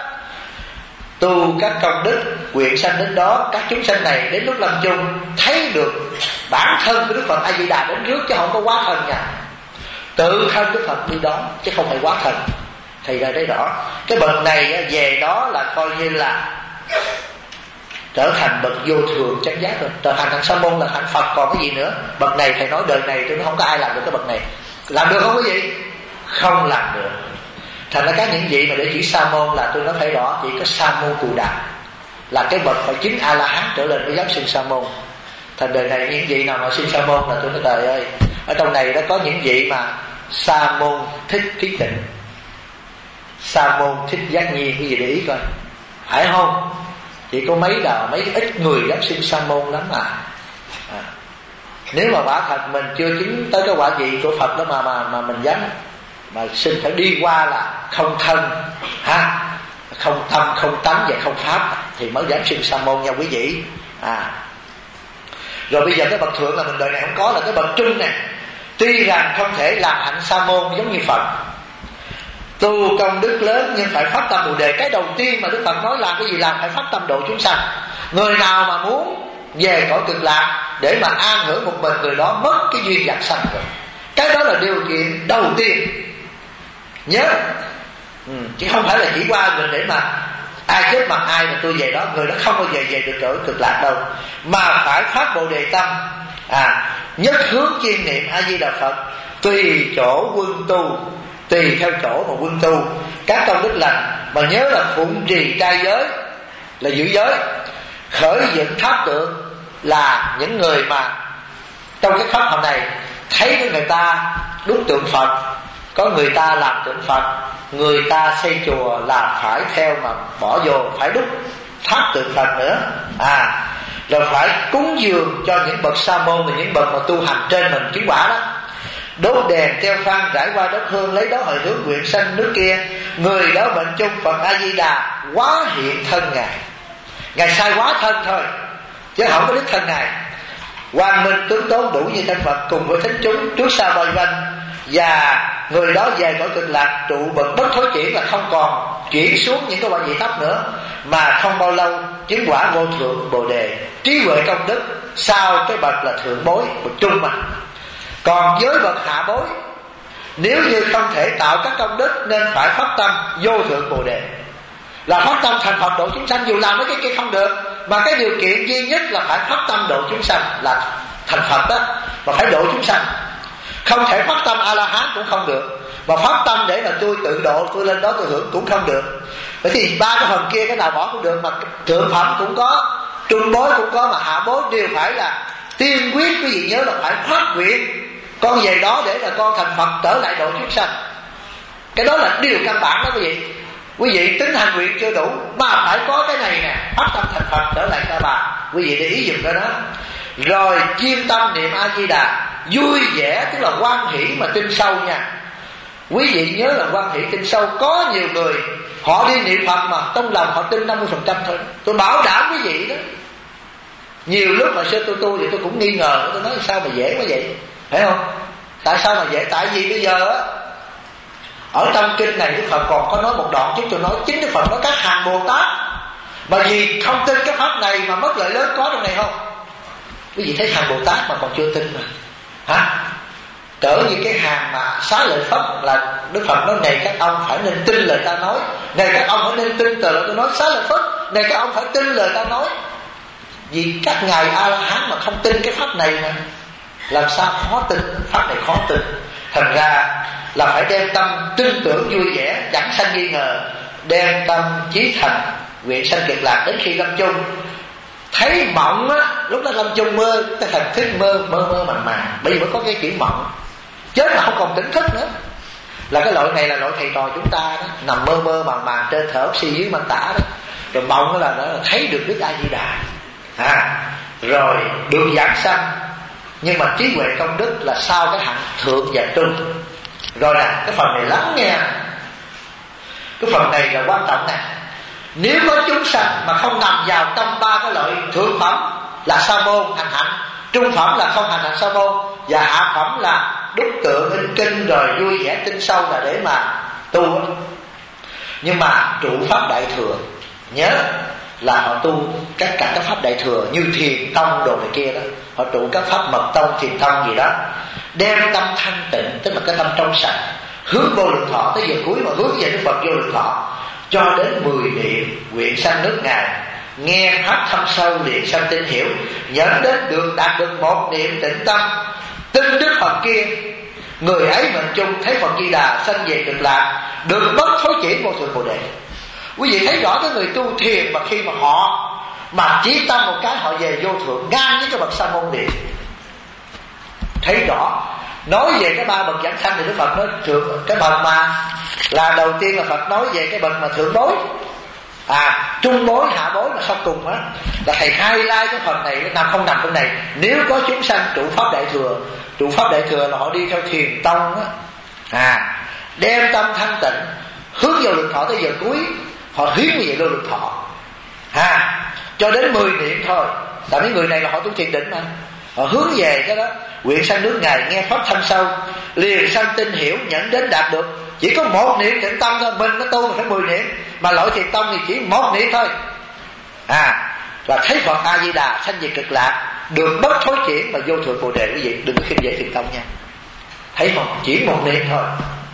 Tu các công đức nguyện sanh đến đó. Các chúng sanh này đến lúc lâm chung thấy được bản thân của Đức Phật A Di Đà đến trước, chứ không có quá thân nha. Tự thân Đức Phật đi đón chứ không phải quá thân. Thì ra đấy rõ. Cái bậc này về đó là coi như là trở thành bậc vô thường chánh giác rồi. Trở thành thành sa môn là thành Phật, còn cái gì nữa. Bậc này thầy nói đời này tôi không có ai làm được cái bậc này. Làm được không quý vị? Không làm được. Thành ra các những vị mà để chỉ sa môn là tôi nói phải rõ, chỉ có sa môn Cù Đàm. là cái bậc phải chứng A-la-hán trở lên mới dám xưng sa môn. Thành đời này những vị nào mà xưng sa môn là tôi nói trời ơi, ở trong này nó có những vị mà sa môn thích trí tịnh, sa môn thích giác nhiên, cái gì để ý coi, phải không? Chỉ có mấy ít người dám xưng sa môn lắm mà. Nếu mà quả thật mình chưa chứng tới cái quả vị của Phật đó mà mình dám mà xin phải đi qua là không thân ha, không tâm, không tánh và không pháp thì mới dám xưng sa môn nha quý vị. Rồi bây giờ cái bậc thượng là mình đời này không có, là cái bậc trung nè. Tuy rằng không thể làm hạnh sa môn giống như Phật, tu công đức lớn, nhưng phải phát tâm Bồ Đề. Cái đầu tiên mà Đức Phật nói làm cái gì? Làm phải phát tâm độ chúng sanh. Người nào mà muốn về cõi cực lạc để mà an hưởng một mình, người đó mất cái duyên vãng sanh rồi. Cái đó là điều kiện đầu tiên. Nhớ, chứ không phải là chỉ qua mình để mà ai chết mặt ai mà tôi về đó, người đó không bao giờ về được cõi cực lạc đâu. Mà phải phát Bồ Đề tâm, nhất hướng chuyên niệm A Di Đà Phật, tùy chỗ quân tu, tùy theo chỗ mà quân tu các công đức lành. Mà nhớ là phụng trì trai giới là giữ giới, khởi dựng tháp tượng là những người mà trong cái pháp học này thấy cái người ta đúc tượng Phật, có người ta làm tượng Phật, người ta xây chùa là phải theo mà bỏ vô, phải đúc tháp tượng Phật nữa. Rồi phải cúng dường cho những bậc sa môn và những bậc mà tu hành trên mình chứng quả đó. Đốt đèn treo phan rải qua đất hương, lấy đó hồi hướng nguyện sanh nước kia. Người đó mệnh chung Phật A Di Đà hóa hiện thân Ngài. Ngài sai hóa thân thôi chứ không có đích thân Ngài. Quang minh tướng tốn đủ như thân Phật, cùng với thính chúng trước sau bao quanh. Và người đó về cõi cực lạc trụ bậc bất thối chuyển, là không còn chuyển xuống những cái quả vị thấp nữa, mà không bao lâu chứng quả vô thượng Bồ Đề. Trí huệ công đức sau cái bậc là thượng bối, bậc trung mà. Còn với bậc hạ bối, nếu như không thể tạo các công đức nên phải phát tâm vô thượng Bồ Đề, là phát tâm thành Phật độ chúng sanh. Dù làm mấy cái kia không được, mà cái điều kiện duy nhất là phải phát tâm độ chúng sanh, là thành Phật đó, mà phải độ chúng sanh. Không thể phát tâm A-la-hán cũng không được, mà phát tâm để mà tôi tự độ, tôi lên đó tôi hưởng cũng không được. Vậy thì ba cái phần kia cái nào bỏ cũng được, mà thượng phẩm cũng có, trung bối cũng có, mà hạ bối đều phải là tiên quyết. Quý vị nhớ là phải phát nguyện con về đó để là con thành Phật trở lại độ chúng sanh. Cái đó là điều căn bản đó quý vị. Quý vị tính hành nguyện chưa đủ, mà phải có cái này nè, phát tâm thành Phật trở lại cho bà. Quý vị để ý dùm cái đó. Rồi chuyên tâm niệm A Di Đà, vui vẻ, tức là hoan hỷ mà tin sâu nha. Quý vị nhớ là hoan hỷ tin sâu. Có nhiều người họ đi niệm Phật mà trong lòng họ tin 50% thôi. Tôi bảo đảm quý vị đó. Nhiều lúc mà xưa tôi tu thì tôi cũng nghi ngờ, tôi nói sao mà dễ quá vậy, phải không? Tại sao mà dễ? Tại vì bây giờ á, ở trong kinh này Đức Phật còn có nói một đoạn chứ tôi nói chính Đức Phật nói các hàng Bồ Tát mà vì không tin cái pháp này mà mất lợi lớn có trong này không? Quý vị thấy hàng Bồ Tát mà còn chưa tin mà trở như cái hàng mà Xá Lợi Phất là Đức Phật nói này các ông phải nên tin lời ta nói, này các ông phải nên tin lời tôi nói. Xá Lợi Phất này các ông phải tin lời ta nói. Vì các ngài A-la-hán mà không tin cái pháp này mà làm sao khó tin, pháp này khó tin. Thành ra là phải đem tâm tin tưởng vui vẻ, chẳng sanh nghi ngờ, đem tâm chí thành nguyện sanh cực lạc. Đến khi lâm chung thấy mộng á, lúc đó lâm chung mơ, cái thần thức mơ màng. Bây giờ mới có cái kiểu mộng, chết mà không còn tỉnh thức nữa. Là cái loại này là loại thầy trò chúng ta đó, nằm mơ màng trên thở oxy dưới măng tả đó. Rồi mộng là nó thấy được Đức A Di Đà, rồi được giảng sanh. Nhưng mà trí huệ công đức là sau cái hạng thượng và trung. Rồi nè, cái phần này lắng nghe, cái phần này là quan trọng nè. Nếu có chúng sanh mà không nằm vào trong ba cái loại thượng phẩm là sa môn hành hạnh, trung phẩm là không hành hạnh sa môn, và hạ phẩm là đúc tượng in kinh rồi vui vẻ tin sâu là để mà tu. Nhưng mà trụ pháp đại thừa, nhớ là họ tu cả các pháp đại thừa như thiền tông đồ này kia đó, họ trụ các pháp mật tông, thiền tông gì đó, đem tâm thanh tịnh, tức là cái tâm trong sạch, hướng vô lượng thọ. Tới giờ cuối mà hướng về Đức Phật vô lượng thọ, cho đến 10 niệm nguyện sanh nước Ngài, nghe pháp thâm sâu liền sanh tin hiểu, dẫn đến được đạt được một niệm tịnh tâm, tin Đức Phật kia, người ấy mệnh chung thấy Phật Di Đà sanh về cực lạc, được bất thối chuyển vô thượng Bồ Đề. Quý vị thấy rõ cái người tu thiền mà khi mà họ mà chỉ tâm một cái họ về vô thượng ngang với cái bậc sa môn điện. Thấy rõ. Nói về cái ba bậc giảng sanh thì Đức Phật nói thượng, cái bậc mà là đầu tiên là Phật nói về cái bậc mà thượng bối, trung bối, hạ bối, mà sau cùng á là thầy highlight cái phần này, nó không nằm trong này. Nếu có chúng sanh trụ pháp đại thừa, trụ pháp đại thừa là họ đi theo thiền tông á, đem tâm thanh tịnh hướng vào lượng thọ tới giờ cuối, họ hiến như vậy vô lượng thọ, cho đến 10 niệm thôi. Tại mấy người này là họ tu thiền định mà, họ hướng về cái đó, nguyện sanh nước Ngài, nghe pháp thâm sâu, liền sanh tin hiểu, nhận đến đạt được. Chỉ có một niệm thiện tâm thôi, mình nó tu mà phải 10 niệm, mà loại thiện tâm thì chỉ một niệm thôi, là thấy Phật A Di Đà sanh về cực lạc, được bất thối chuyển mà vô thượng Bồ Đề. Quý vị đừng có khinh dễ thiện tâm nha, thấy một chỉ một niệm thôi.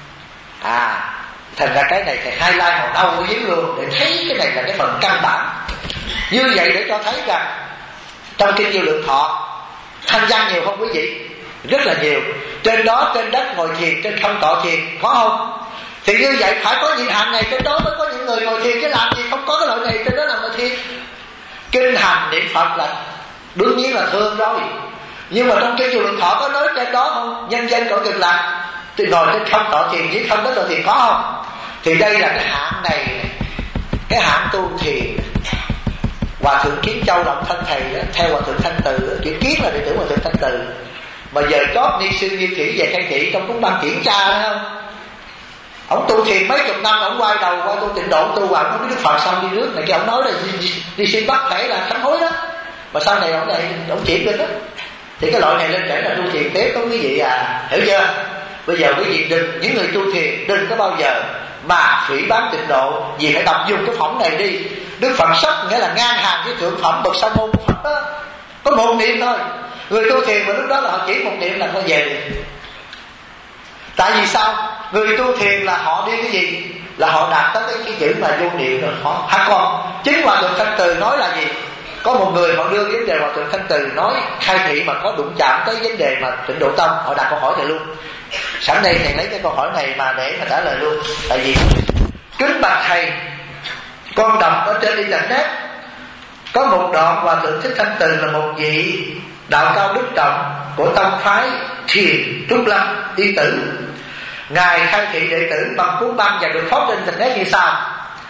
Thành ra cái này thầy highlight màu nâu của giếng luôn, để thấy cái này là cái phần căn bản. Như vậy để cho thấy rằng trong kinh Vô Lượng Thọ thanh văn nhiều không quý vị? Rất là nhiều. Trên đó, trên đất ngồi thiền, trên không tọa thiền, có không? Thì như vậy phải có những hàng ngày trên đó mới có những người ngồi thiền, chứ làm gì không có cái loại này trên đó nào ngồi thiền. Kinh hành niệm Phật là đương nhiên là thường rồi, nhưng mà trong kinh Vô Lượng Thọ có nói trên đó không? Nhân dân cõi cực lạc thì ngồi trên không tọa thiền với không đất tọa thiền có không? Thì đây là cái hạng này, cái hạng tu thiền. Hòa thượng Kiến Châu làm thân thầy đó, theo Hòa thượng Thanh Từ, chữ Kiến là đệ tử Hòa thượng Thanh Từ, mà giờ chót ni sư Như Kỷ về Thanh Thị trong cuốn băng kiểm tra đó không? Ông tu thiền mấy chục năm, ông quay đầu qua tu Tịnh Độ, tu vào không biết Đức Phật xong đi nước này kia, ông nói là đi xin bắt thể là thánh hối đó, mà sau này ông chuyển được đó. Thì cái loại này lên để là tu thiền tiếp đó quý vị hiểu chưa? Bây giờ quý vị đừng, những người tu thiền đừng có bao giờ mà phỉ báng Tịnh Độ, vì phải đọc dùng cái phẩm này đi. Đức Phật sắp nghĩa là ngang hàng với thượng phẩm bậc sa môn Phật đó, có một niệm thôi. Người tu thiền mà lúc đó là họ chỉ một niệm là họ về liền. Tại vì sao? Người tu thiền là họ đi cái gì? Là họ đạt tới cái chữ mà vô niệm rồi họ. Còn chính Hòa thượng Thanh Từ nói là gì? Có một người họ đưa vấn đề Hòa thượng Thanh Từ nói khai thị mà có đụng chạm tới vấn đề mà Tịnh Độ Tông, họ đặt câu hỏi này luôn. Sẵn đây thầy lấy cái câu hỏi này mà để mà trả lời luôn. Tại vì kính bạch thầy, con đọc ở trên internet có một đoạn Hòa thượng Thích Thanh Từ là một vị đạo cao đức trọng của tông phái Thiền Trúc Lâm Yên Tử. Ngài khai thị đệ tử bằng cuốn băng và được phóng trên internet như sau.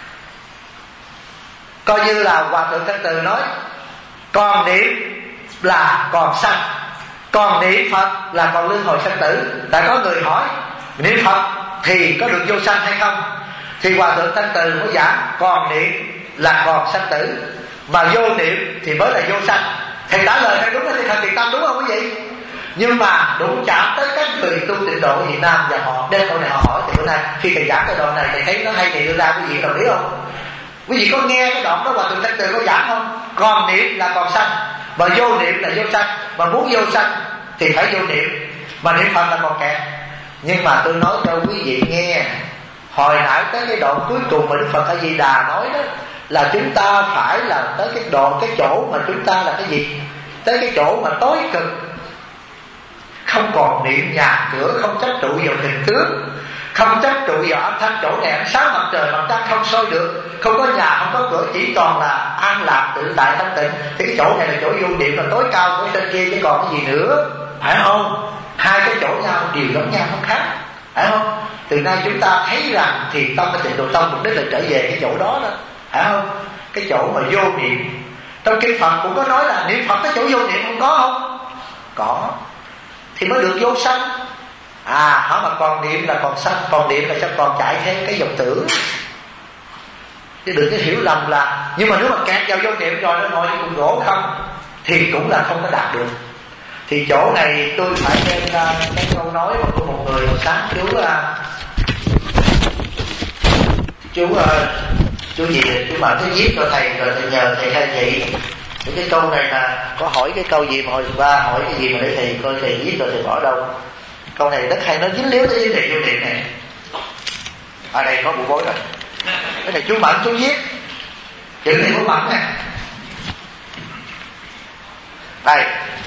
Coi như là Hòa thượng Thanh Từ nói còn niệm là còn sanh, còn niệm Phật là còn luân hồi sanh tử. Đã có người hỏi niệm Phật thì có được vô sanh hay không? Thì Hòa thượng Thanh Từ mới giảng còn niệm là còn sanh tử, mà vô niệm thì mới là vô sanh. Thầy trả lời hay đúng là thầy thiện tâm đúng không quý vị? Nhưng mà đụng chạm tới các người tu Tịnh Độ Việt Nam và họ đem câu này họ hỏi. Thì bữa nay khi thầy giảng cái đoạn này thầy thấy nó hay thì đưa ra, quý vị đồng ý không? Quý vị có nghe cái đoạn đó Hòa thượng Thanh Từ có giảng không? Còn niệm là còn sanh, mà vô niệm là vô sanh, mà muốn vô sanh thì phải vô niệm, mà niệm Phật là còn kẹt. Nhưng mà tôi nói cho quý vị nghe, hồi nãy tới cái đoạn cuối cùng mà Đức Phật A Di Đà nói đó là chúng ta phải là tới cái đoạn, cái chỗ mà chúng ta là cái gì? Tới cái chỗ mà tối cực, không còn niệm nhà cửa, không chấp trụ vào hình tướng, không chấp trụ vào âm thanh, chỗ này ánh sáng mặt trời mặt trăng không soi được, không có nhà không có cửa, chỉ toàn là an lạc tự tại thanh tịnh. Thì cái chỗ này là chỗ vô niệm là tối cao của trên kia, chứ còn cái gì nữa, phải không? Hai cái chỗ nhau đều giống nhau không khác, phải không? Từ nay chúng ta thấy rằng Thiền Tông và Tịnh Độ Tông mục đích là trở về cái chỗ đó đó, phải không? Cái chỗ mà vô niệm. Trong kinh Phật cũng có nói là niệm Phật cái chỗ vô niệm không có không? Có, thì mới được vô sanh. Hả mà còn niệm là còn sanh, còn niệm là sẽ còn chạy theo cái dòng tưởng. Chứ đừng có hiểu lầm là, nhưng mà nếu mà kẹt vào vô niệm rồi nó ngồi cùng gỗ không thì cũng là không có đạt được. Thì chỗ này tôi phải đem ra cái câu nói của một người hồi sáng chú gì chú bảo tôi viết cho thầy, rồi thầy nhờ thầy khai thị. Cái câu này là có hỏi cái câu gì mà hồi qua hỏi cái gì mà để thầy coi thầy viết rồi thầy bỏ đâu. Câu này rất hay, nó dính líu tới vấn đề vô niệm này. Ở đây có bộ bối rồi. Cái này chú Mẫn chú viết, chữ này của Mẫn nè. Đây,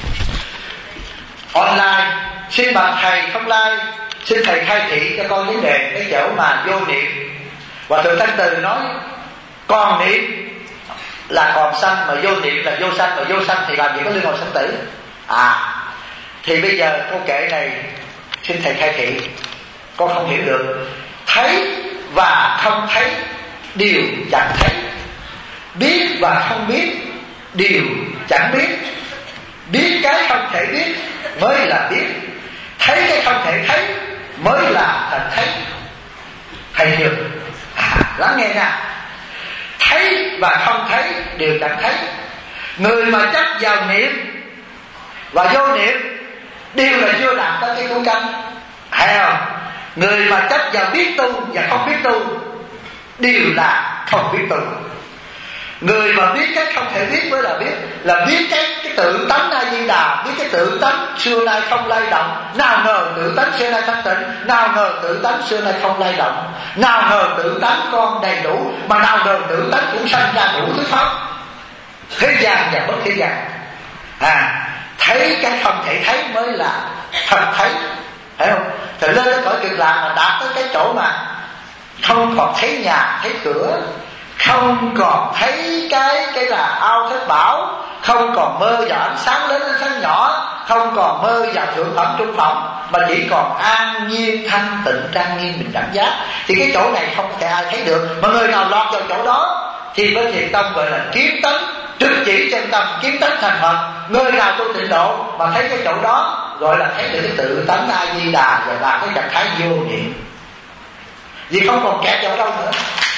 online xin bạch thầy không like, xin thầy khai thị cho con vấn đề cái chỗ mà vô niệm. Hòa thượng Thanh Từ nói còn niệm là còn sanh, mà vô niệm là vô sanh, mà vô sanh thì làm gì có luân hồi sinh tử. Thì bây giờ câu kệ này xin thầy khai thị, con không hiểu được. Thấy và không thấy đều chẳng thấy, biết và không biết đều chẳng biết. Biết cái không thể biết mới là biết, thấy cái không thể thấy mới là thật thấy. Thầy hiểu? Lắng nghe nha. Thấy và không thấy đều chẳng thấy. Người mà chấp vào niệm và vô niệm đều là chưa đạt tới cái cứu cánh, hay không? Người mà chấp vào biết tu và không biết tu đều là không biết tu. Người mà biết cái không thể biết mới là biết, là biết cái tự tánh A Di Đà, biết cái tự tánh xưa nay không lay động. Nào ngờ tự tánh xưa nay thanh tịnh, nào ngờ tự tánh xưa nay không lay động, nào ngờ tự tánh con đầy đủ, mà nào ngờ tự tánh cũng sanh ra đủ thứ pháp, thế gian và bất thế gian. Thấy cái không thể thấy mới là thật thấy, thấy không? Thì lên tới cõi Cực Lạc mà đạt tới cái chỗ mà không còn thấy nhà thấy cửa, không còn thấy cái là ao thất bảo, không còn mơ vào ánh sáng lớn ánh sáng nhỏ, không còn mơ vào thượng phẩm trung phẩm, mà chỉ còn an nhiên thanh tịnh trang nghiêm bình đẳng giác, thì cái chỗ này không thể ai thấy được. Mà người nào lọt vào chỗ đó thì với thiền tông gọi là kiến tánh, trực chỉ trên tâm, kiến tánh thành Phật. Người nào tu tịnh độ mà thấy cái chỗ đó gọi là thấy được cái tự tánh A Di Đà và là cái trạng thái vô niệm, vì không còn kẹt vào đâu nữa.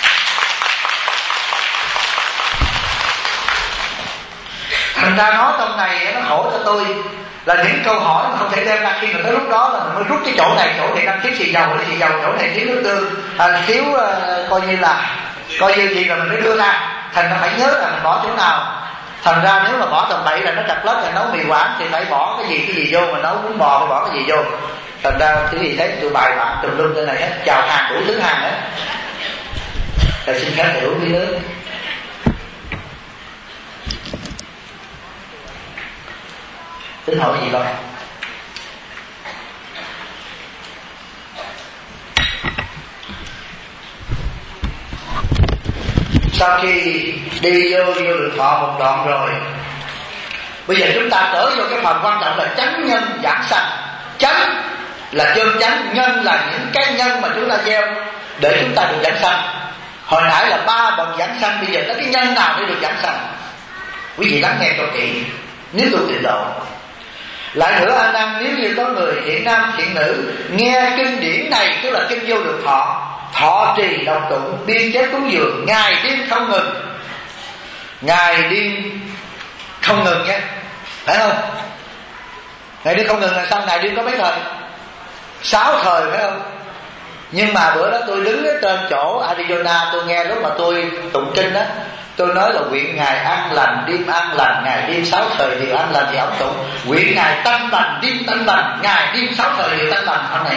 Thành ra nói trong này nó khổ cho tôi là những câu hỏi mà không thể đem ra, khi mà tới lúc đó là mình mới rút cái chỗ này, chỗ này đang thiếu xì dầu, chỗ này thiếu nước tương, thiếu coi như gì là mình mới đưa ra. Thành ra phải nhớ là mình bỏ chỗ nào. Thành ra nếu mà bỏ tầm bậy là nó trật lất, là nấu mì Quảng thì phải bỏ cái gì vô, mà nấu bún bò phải bỏ cái gì vô. Thành ra thứ gì thấy tụi bài bản tùm lum trên này hết, chào hàng đủ thứ hàng hết. Thầy xin phép hiểu cái lớn. Tính hỏi gì coi. Sau khi đi vô được thọ một đoạn rồi, bây giờ chúng ta trở vô cái phần quan trọng là chánh nhân giảng sanh. Chánh là chân chánh, nhân là những cái nhân mà chúng ta gieo để chúng ta được giảng sanh. Hồi nãy là 3 bậc giảng sanh, bây giờ tới cái nhân nào để được giảng sanh? Quý vị lắng nghe cho kỹ nếu tu tịnh độ. Lại nữa A Nan, nếu như có người thiện nam thiện nữ nghe kinh điển này, tức là kinh vô lượng thọ, thọ trì đọc tụng biên chép cúng dường ngày đêm không ngừng, ngày đêm không ngừng nhé, phải không? Ngày đêm không ngừng là sao? Ngày đêm có mấy thời? 6 thời phải không? Nhưng mà bữa đó tôi đứng ở trên chỗ Arizona, tôi nghe lúc mà tôi tụng kinh đó, tôi nói là nguyện Ngài an lành, đêm an lành, ngày đêm 6 thời đều an lành, thì ông tụng nguyện Ngài tanh bành, đêm tanh bành, ngày đêm 6 thời đều tanh bành. Ông này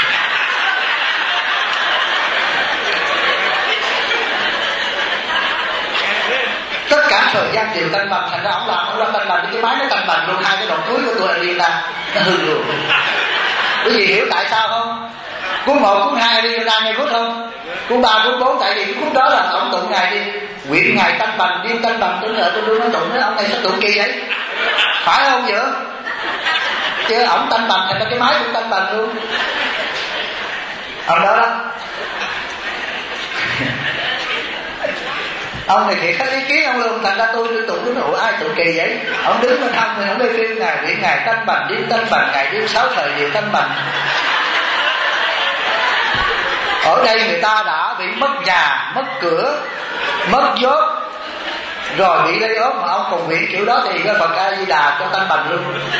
tất cả thời gian đều tanh bành. Thành ra ông làm tanh bành, cái máy nó tanh bành luôn, 2 cái đầu cuối của tôi là đi ra nó hư luôn. Quý vị hiểu tại sao không? Cuốn 1, cuốn 2 đi ra nghe phút không? Cuốn 3, cuốn 4, tại vì cái cuốn đó là ông tụng Ngài đi nguyện Ngài tanh bành, đêm tanh bành. Tôi nhờ tôi đưa nó tụng, ông này sao tụng kỳ vậy? Phải không vậy? Chứ ổng tanh bành thành ra cái máy cũng tanh bành luôn. Ông đó đó. Ông này thiệt hết ý kiến ông luôn. Thành ra tôi tụng cái ai tụng kỳ vậy? Ông đứng bên thân thì ông đi phim Ngài nguyện Ngài tanh bành, đêm tanh bành, ngày đêm 6 thời đều tanh bành. Ở đây người ta đã bị mất nhà, mất cửa, mất dốt, rồi bị lây ốm, mà ông còn nguyện kiểu đó thì cái Phật A Di Đà cho tanh bành luôn.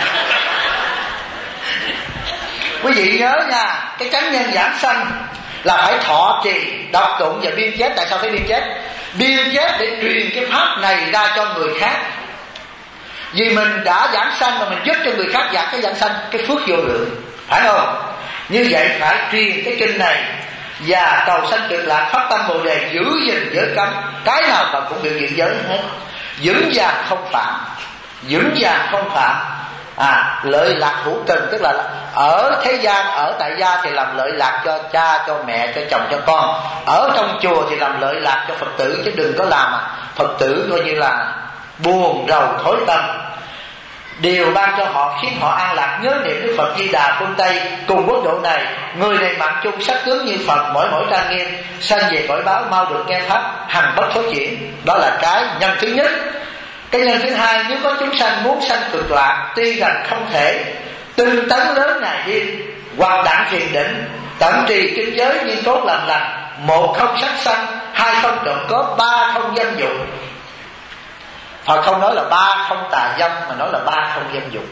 Quý vị nhớ nha, cái chánh nhân giảng sanh là phải thọ trì, đọc tụng và biên chép. Tại sao phải biên chép? Biên chép để truyền cái pháp này ra cho người khác. Vì mình đã giảng sanh mà mình giúp cho người khác giảng cái giảng sanh, cái phước vô lượng, phải không? Như vậy phải truyền cái kinh này và cầu sanh Cực Lạc, phát tâm Bồ Đề, giữ gìn giới cấm, cái nào Phật cũng biểu hiện giới hết. Vững vàng không phạm, vững vàng không phạm. Lợi lạc hữu tình, tức là ở thế gian, ở tại gia thì làm lợi lạc cho cha, cho mẹ, cho chồng, cho con. Ở trong chùa thì làm lợi lạc cho Phật tử, chứ đừng có làm Phật tử coi như là buồn rầu thối tâm, điều ban cho họ khiến họ an lạc nhớ niệm Đức Phật Di Đà phương Tây. Cùng quốc độ này, người này mạng chung sắc tướng như Phật, mỗi trang nghiêm, sanh về cõi báo, mau được nghe pháp, hằng bất thối chuyển. Đó là cái nhân thứ nhất. Cái nhân thứ hai, nếu có chúng sanh muốn sanh cực lạc, tuy rằng không thể tinh tấn lớn ngày đêm, hoạt đặng thiền định, tận trì kinh giới, nhưng tốt làm lành. 1 không sát sanh, 2 không trộm cướp, 3 không dâm dục. Phật không nói là 3 không tà dâm, mà nói là 3 không dâm dục.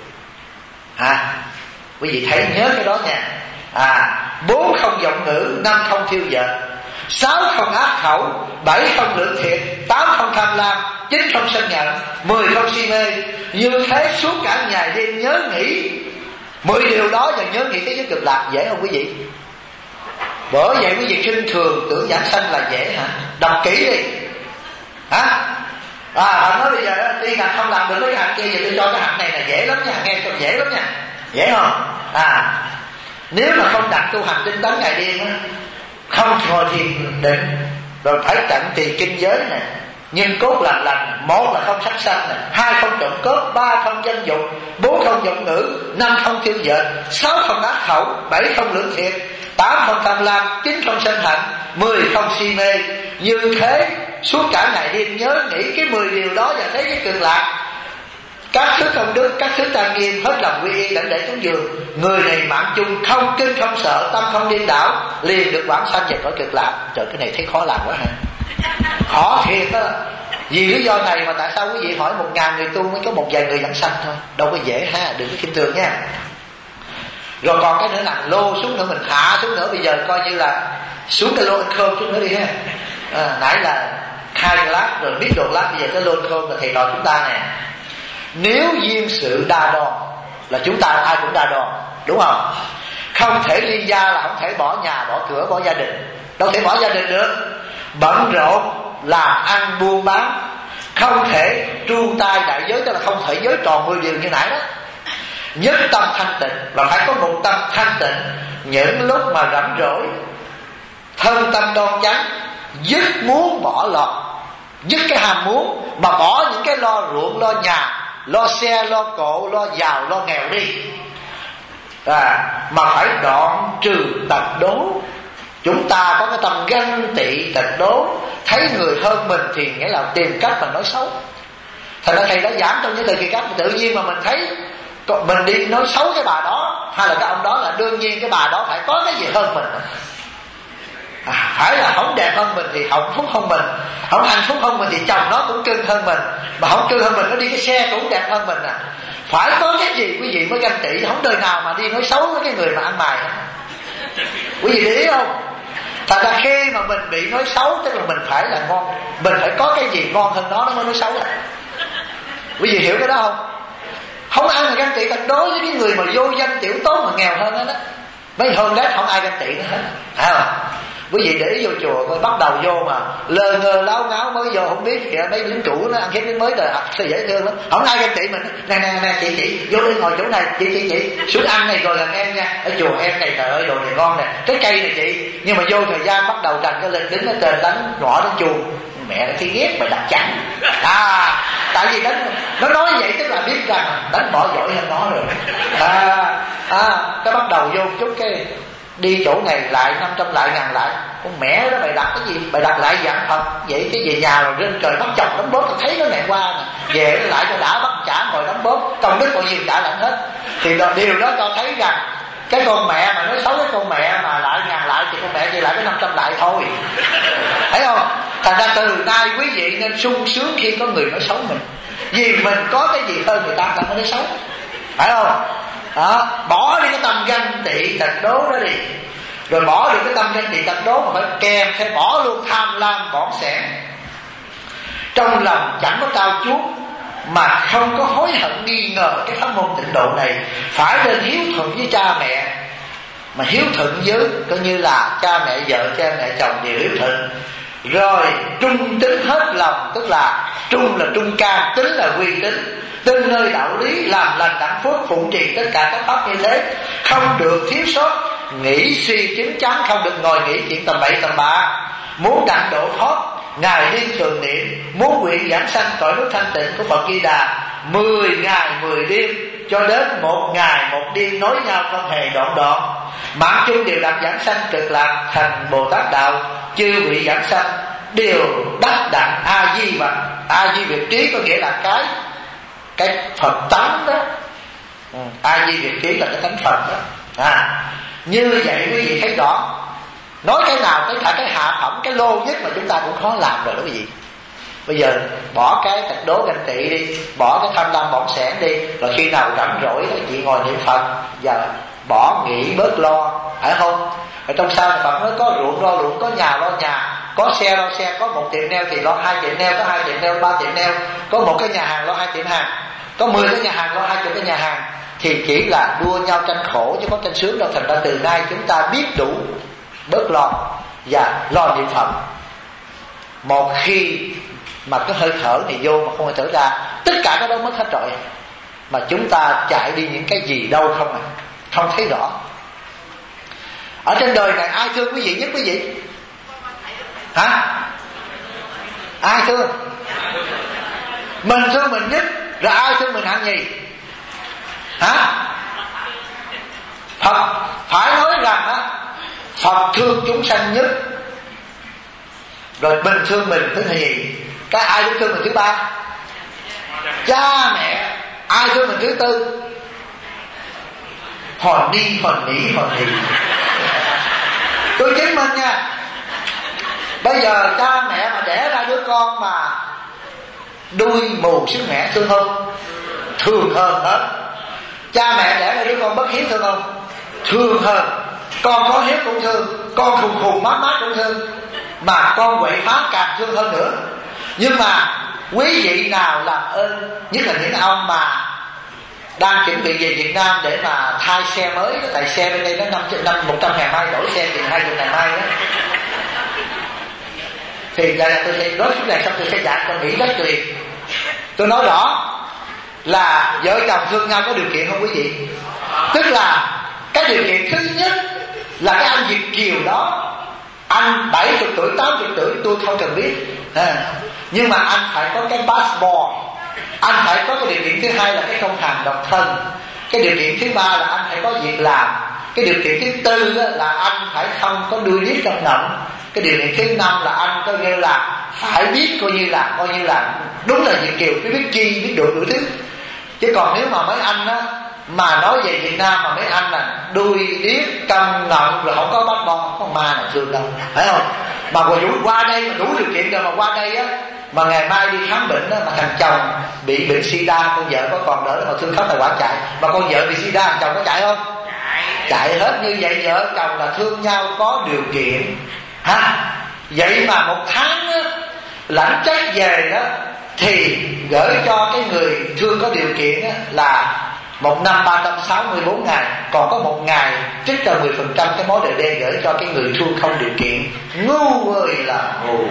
Quý vị thấy nhớ cái đó nha. 4 không vọng ngữ, 5 không thiêu vợ, 6 không ác khẩu, 7 không lưỡng thiệt, 8 không tham lam, 9 không sân giận, 10 không si mê. Như thế suốt cả ngày đêm nhớ nghĩ 10 điều đó và nhớ nghĩ cái giới cực lạc. Dễ không quý vị? Bởi vậy quý vị khinh thường tưởng giảng sanh là dễ hả? Đọc kỹ đi. Họ nói bây giờ tuy rằng không làm được cái hạnh kia, vậy tôi cho cái hạnh này là dễ lắm nha, nghe cho dễ lắm nha. Dễ không? Nếu mà không đặt tu hành tinh tấn ngày đêm, không ngồi thiền định, rồi phải tận trì kinh giới nè, nhưng cốt làm lành. 1 là không sát sanh nè, 2 không trộm cướp, 3 không dâm dục, 4 không vọng ngữ, 5 không thiêu vợ, 6 không ác khẩu, 7 không lưỡng thiệt, 8 không tham lam, 9 không sân hận, 10 không si mê. Như thế suốt cả ngày đêm nhớ nghĩ cái 10 điều đó và thấy cái cực lạc. Các thứ công đức, các thứ trang nghiêm, hết lòng quy y đảnh lễ cúng dường. Người này mạng chung, không kinh không sợ, tâm không điên đảo, liền được vãng sanh về cõi cực lạc. Trời, cái này thấy khó làm quá hả? Khó thiệt đó. Vì lý do này mà tại sao quý vị hỏi 1000 người tu mới có một vài người vãng sanh thôi? Đâu có dễ ha, đừng có khinh thường nha. Rồi còn cái nữa là lô xuống nữa, mình hạ xuống nữa. Bây giờ coi như là xuống cái lô ăn khôn chút nữa đi ha. Nãy là 2 lát rồi biết đồ lát, bây giờ cái lô ăn khôn là thầy trò chúng ta nè. Nếu duyên sự đa đoan là chúng ta ai cũng đa đoan, đúng không? Không thể ly gia là không thể bỏ nhà, bỏ cửa, bỏ gia đình. Đâu thể bỏ gia đình được. Bận rộn làm ăn buôn bán, không thể tru tay đại giới, tức là không thể giới tròn 10 điều như nãy đó. Nhất tâm thanh tịnh, và phải có một tâm thanh tịnh. Những lúc mà rảnh rỗi, thân tâm đoan chánh, dứt muốn bỏ lo, dứt cái ham muốn, mà bỏ những cái lo ruộng, lo nhà, lo xe, lo cộ, lo giàu, lo nghèo đi. Mà phải đoạn trừ tật đố. Chúng ta có cái tâm ganh tị tật đố, thấy người hơn mình thì nghĩa là tìm cách mà nói xấu. Thành ra thầy đã giảng trong những thời kỳ cách, tự nhiên mà mình thấy mình đi nói xấu cái bà đó hay là cái ông đó, là đương nhiên cái bà đó phải có cái gì hơn mình. Phải là không đẹp hơn mình thì hạnh phúc hơn mình, không hạnh phúc hơn mình thì chồng nó cũng cưng hơn mình, mà không cưng hơn mình nó đi cái xe cũng đẹp hơn mình. Phải có cái gì quý vị mới ganh tị, không đời nào mà đi nói xấu với cái người mà ăn mày. Quý vị để ý không? Thật ra khi mà mình bị nói xấu tức là mình phải là ngon, mình phải có cái gì ngon hơn nó mới nói xấu. Quý vị hiểu cái đó không? Không ai mà ganh tị thật đối với cái người mà vô danh tiểu tốt mà nghèo hơn đó. Mấy hơn đấy không ai ganh tị nữa hết. Thấy không? Quý vị để ý vô chùa coi, bắt đầu vô mà lơ ngơ láo ngáo mới vô không biết gì, mấy lính chủ nó ăn hiếp đến mới đời sao dễ thương lắm. Không ai ganh tị mình. Nè chị vô đây ngồi chỗ này, chị xuống ăn này rồi làm em nha. Ở chùa em này trời ơi đồ này ngon nè, cái cây này chị. Nhưng mà vô thời gian bắt đầu trần cái lên đứng ở trên đánh ngõ đến chuồng. Mẹ nó thấy ghét mà đặt chặn. Tại vì nó nói vậy tức là biết rằng đánh bỏ giỏi hơn nó rồi. Cái bắt đầu vô chút cái đi chỗ này lại 500 lại 1000 lại. Con mẹ đó mày đặt cái gì? Mày đặt lại dạng Phật vậy cái về nhà rồi trên trời bắt chồng đấm bóp, tao thấy nó ngày qua nè. Về lại cho đã bắt trả ngồi đấm bóp, công đức bao nhiêu trả lãnh hết. Thì điều đó cho thấy rằng cái con mẹ mà nói xấu cái con mẹ mà lại 1000 lại thì con mẹ chỉ lại cái 500 lại thôi. Thấy không? Thành ra từ nay quý vị nên sung sướng khi có người nói xấu mình, vì mình có cái gì hơn người ta mới nói xấu. Phải không? Bỏ đi cái tâm ganh tị tật đố đó đi. Rồi bỏ được cái tâm ganh tị tật đố mà phải kèm theo bỏ luôn tham lam bỏng sẻn. Trong lòng chẳng có trao chuốt mà không có hối hận nghi ngờ cái pháp môn tịnh độ này. Phải nên hiếu thuận với cha mẹ, mà hiếu thuận với coi như là cha mẹ vợ, cha mẹ chồng đều hiếu thuận. Rồi trung tín hết lòng, tức là trung là trung can, tín là quy tín, tin nơi đạo lý, làm lành đặng phước, phụng trì tất cả các pháp như thế, không được thiếu sót, nghĩ suy chính chắn, không được ngồi nghĩ chuyện tầm bậy tầm bạ. Muốn đặng độ thoát Ngài liên thường niệm muốn nguyện giảng sanh cõi nước thanh tịnh của Phật Di Đà 10 ngày 10 đêm cho đến 1 ngày 1 đêm nối nhau không hề đoạn đoạn. Mãn chung đều đạt giảng sanh cực lạc thành Bồ Tát đạo. Chư vị giảng sanh đều đắc đặng A Di Và A Di Việt Trí có nghĩa là cái Phật tánh đó. A Di Việt Trí là cái tánh Phật đó. Như vậy quý vị thấy rõ. Nói cái nào tới cả cái hạ phẩm, cái lô nhất mà chúng ta cũng khó làm rồi đó quý vị. Bây giờ bỏ cái tật đố ganh tị đi, bỏ cái tham lam bỏng sẻn đi, rồi khi nào rảnh rỗi thì chị ngồi niệm Phật, giờ bỏ nghĩ bớt lo, phải không? Ở trong sau Phật nói có ruộng lo ruộng, có nhà lo nhà, có xe lo xe, có 1 tiệm nail thì lo 2 tiệm nail, có 2 tiệm nail, 3 tiệm nail, có 1 cái nhà hàng lo 2 tiệm hàng, có 10 cái nhà hàng lo 20 cái nhà hàng, thì chỉ là đua nhau tranh khổ chứ có tranh sướng đâu. Thành ra từ nay chúng ta biết đủ bớt lo và lo niệm Phật. Một khi mà cái hơi thở thì vô mà không hơi thở ra, tất cả cái đó mất hết rồi. Mà chúng ta chạy đi những cái gì đâu không không thấy rõ. Ở trên đời này ai thương quý vị nhất quý vị? Hả? Ai thương? Mình thương mình nhất. Rồi ai thương mình hạng nhì? Hả? Phật phải nói rằng á, Phật thương chúng sanh nhất. Rồi mình thương mình thứ nhì. Cái ai cũng thương mình thứ ba? Cha mẹ. Ai thương mình thứ tư? Hòn ni, hòn nỉ, hòn nỉ. Tôi chứng minh nha. Bây giờ cha mẹ mà đẻ ra đứa con mà đuôi mù sứt mẻ thương không? Thương hơn hết. Cha mẹ đẻ ra đứa con bất hiếu thương không? Thương hơn. Con có hiếu cũng thương, con khùng khùng mát mát cũng thương, mà con quậy phá càng thương hơn nữa. Nhưng mà quý vị nào làm ơn, nhất là những ông mà đang chuẩn bị về Việt Nam để mà thay xe mới đó, tại xe bên đây nó 100.000 mai, đổi xe thì 20.000 mai đó. Thì là tôi sẽ nói chút này xong tôi sẽ dạy cho Mỹ rất tuyệt. Tôi nói rõ là vợ chồng thương nhau có điều kiện không quý vị? Tức là cái điều kiện thứ nhất là cái anh Việt kiều đó, anh 70 tuổi, 80 tuổi tôi không cần biết, nhưng mà anh phải có cái passport. Anh phải có cái điều kiện thứ hai là cái công hàm độc thân. Cái điều kiện thứ ba là anh phải có việc làm. Cái điều kiện thứ tư là anh phải không có đuôi điếc trong ngọng. Cái điều kiện thứ năm là anh có nghĩa là phải biết coi như là đúng là Việt kiều, phải biết chi, biết đủ thứ. Chứ còn nếu mà mấy anh á mà nói về Việt Nam mà mấy anh là đuôi điếc câm ngọng rồi không có bắt con, không có ma nào thương đâu, phải không? Mà qua đây mà đủ điều kiện rồi mà qua đây á, mà ngày mai đi khám bệnh á, mà thằng chồng bị bệnh sida, con vợ có còn đỡ mà thương khóc tài quả chạy, mà con vợ bị sida thằng chồng có chạy không? Chạy hết. Như vậy vợ chồng là thương nhau có điều kiện ha. Vậy mà 1 tháng á, lãnh trách về đó thì gửi cho cái người thương có điều kiện á, là 1 năm 364 ngày, còn có 1 ngày trích ra 10% cái mối đời đen gửi cho cái người thương không điều kiện. Ngu ơi là ngu.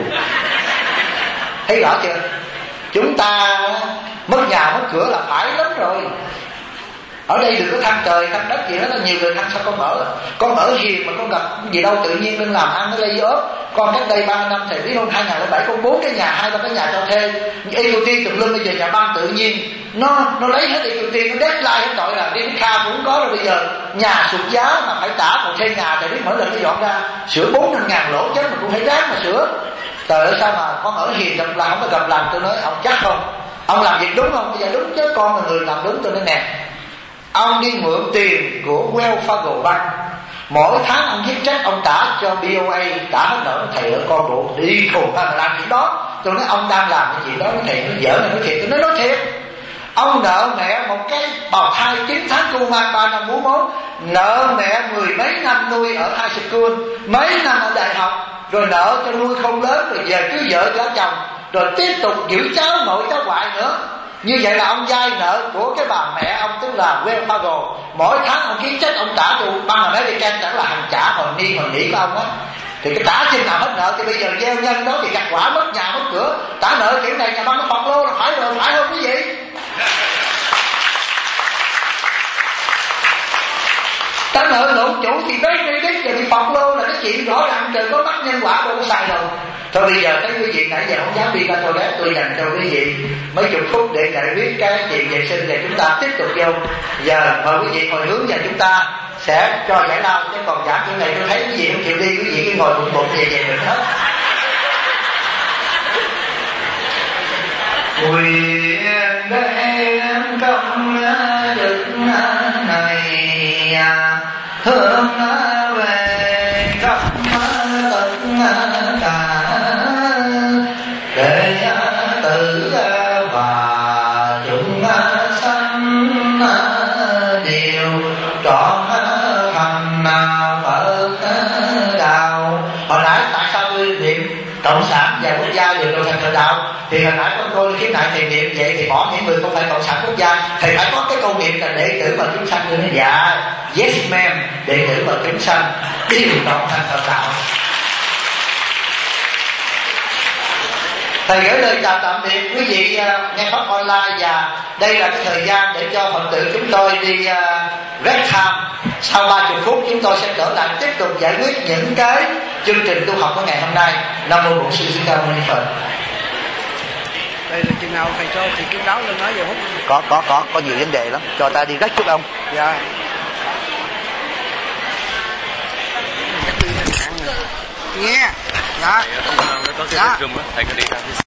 Thấy rõ chưa? Chúng ta mất nhà mất cửa là phải lắm rồi. Ở đây đừng có than trời than đất gì hết, là nhiều người than sao con ở hiền mà con gặp gì đâu tự nhiên nên làm ăn nó lây ốp. Con cách đây 3 năm thầy biết không, 2007 con 4 cái nhà, 2 3 cái nhà cho thuê, EQT tùm lum. Bây giờ nhà băng tự nhiên nó lấy hết EQT, nó deadline hết tội là đi Kha cũng có rồi. Bây giờ nhà sụt giá mà phải trả còn thuê nhà, thầy biết mỗi lần nó dọn ra sửa 4-5 ngàn lỗ chết mà cũng phải ráng mà sửa. Trời ơi sao mà con ở hiền gặp là không có gặp lành. Tôi nói ông chắc không, ông làm việc đúng không? Bây giờ đúng chứ, con là người làm đúng. Tôi nói nè, ông đi mượn tiền của Wells Fargo Bank, mỗi tháng ông viết check ông trả cho BOA, trả hết nợ. Thầy ở con bộ đi khùng mà làm chuyện đó. Tôi nói ông đang làm cái gì đó. Thầy nó dở này nói thiệt. Tôi nói thiệt, ông nợ mẹ một cái bào thai 9 tháng cô mang 3 năm bú mốt, nợ mẹ 10 mấy năm nuôi ở high school, mấy năm ở đại học, rồi nợ cho nuôi không lớn, rồi về cưới vợ cho chồng, rồi tiếp tục giữ cháu nội cháu ngoại nữa. Như vậy là ông vay nợ của cái bà mẹ ông, tức là Wells Fargo. Mỗi tháng ông ký check ông trả cho băng American, chẳng là hàng trả hòn ni hòn nỉ của ông á. Thì cái trả chừng nào hết nợ. Thì bây giờ gieo nhân đó thì gặt quả, mất nhà mất cửa, trả nợ kiểu này nhà băng nó phọt lô là phải rồi, phải không quý vị? Trả nợ lộn chủ thì bế credit rồi bị phọt lô là cái chuyện rõ ràng, trời có mắt nhân quả đâu có xài đâu. Thôi bây giờ thấy quý vị nãy giờ không dám đi ra toilet, tôi dành cho quý vị mấy chục phút để giải quyết cái chuyện vệ sinh, và chúng ta tiếp tục vô. Giờ mời quý vị hồi hướng và chúng ta sẽ cho giải lao, chứ còn giảng chỗ này tôi thấy quý vị không chịu đi, quý vị cứ ngồi bụng về được hết. Quyền đem công đức này hướng về khắp tất cả để tử và chúng sanh đều trọn thành Phật đạo. Hồi nãy tại sao tôi niệm cộng sản và quốc gia đều được thành Phật đạo? Thì hồi nãy con tôi khiếu nại thầy niệm vậy thì bỏ những người không phải cộng sản quốc gia, thầy phải có cái câu niệm là đệ tử và chúng sanh. Tôi nói dạ, yes ma'am, đệ tử và chúng sanh đều trọn thành Phật đạo. Thầy gửi lời chào tạm biệt quý vị nghe pháp online, và đây là cái thời gian để cho Phật tử chúng tôi đi rest time. Sau 30 phút chúng tôi sẽ trở lại tiếp tục giải quyết những cái chương trình tu học của ngày hôm nay. Nam mô Bổn Sư Thích Ca Mâu Ni Phật. Đây là chừng nào thầy cho thì cứ báo lên nói về hút. Có nhiều vấn đề lắm, cho ta đi rest chút ông. Dạ. Nghe. Dạ. Có cái room á, thầy có đi ra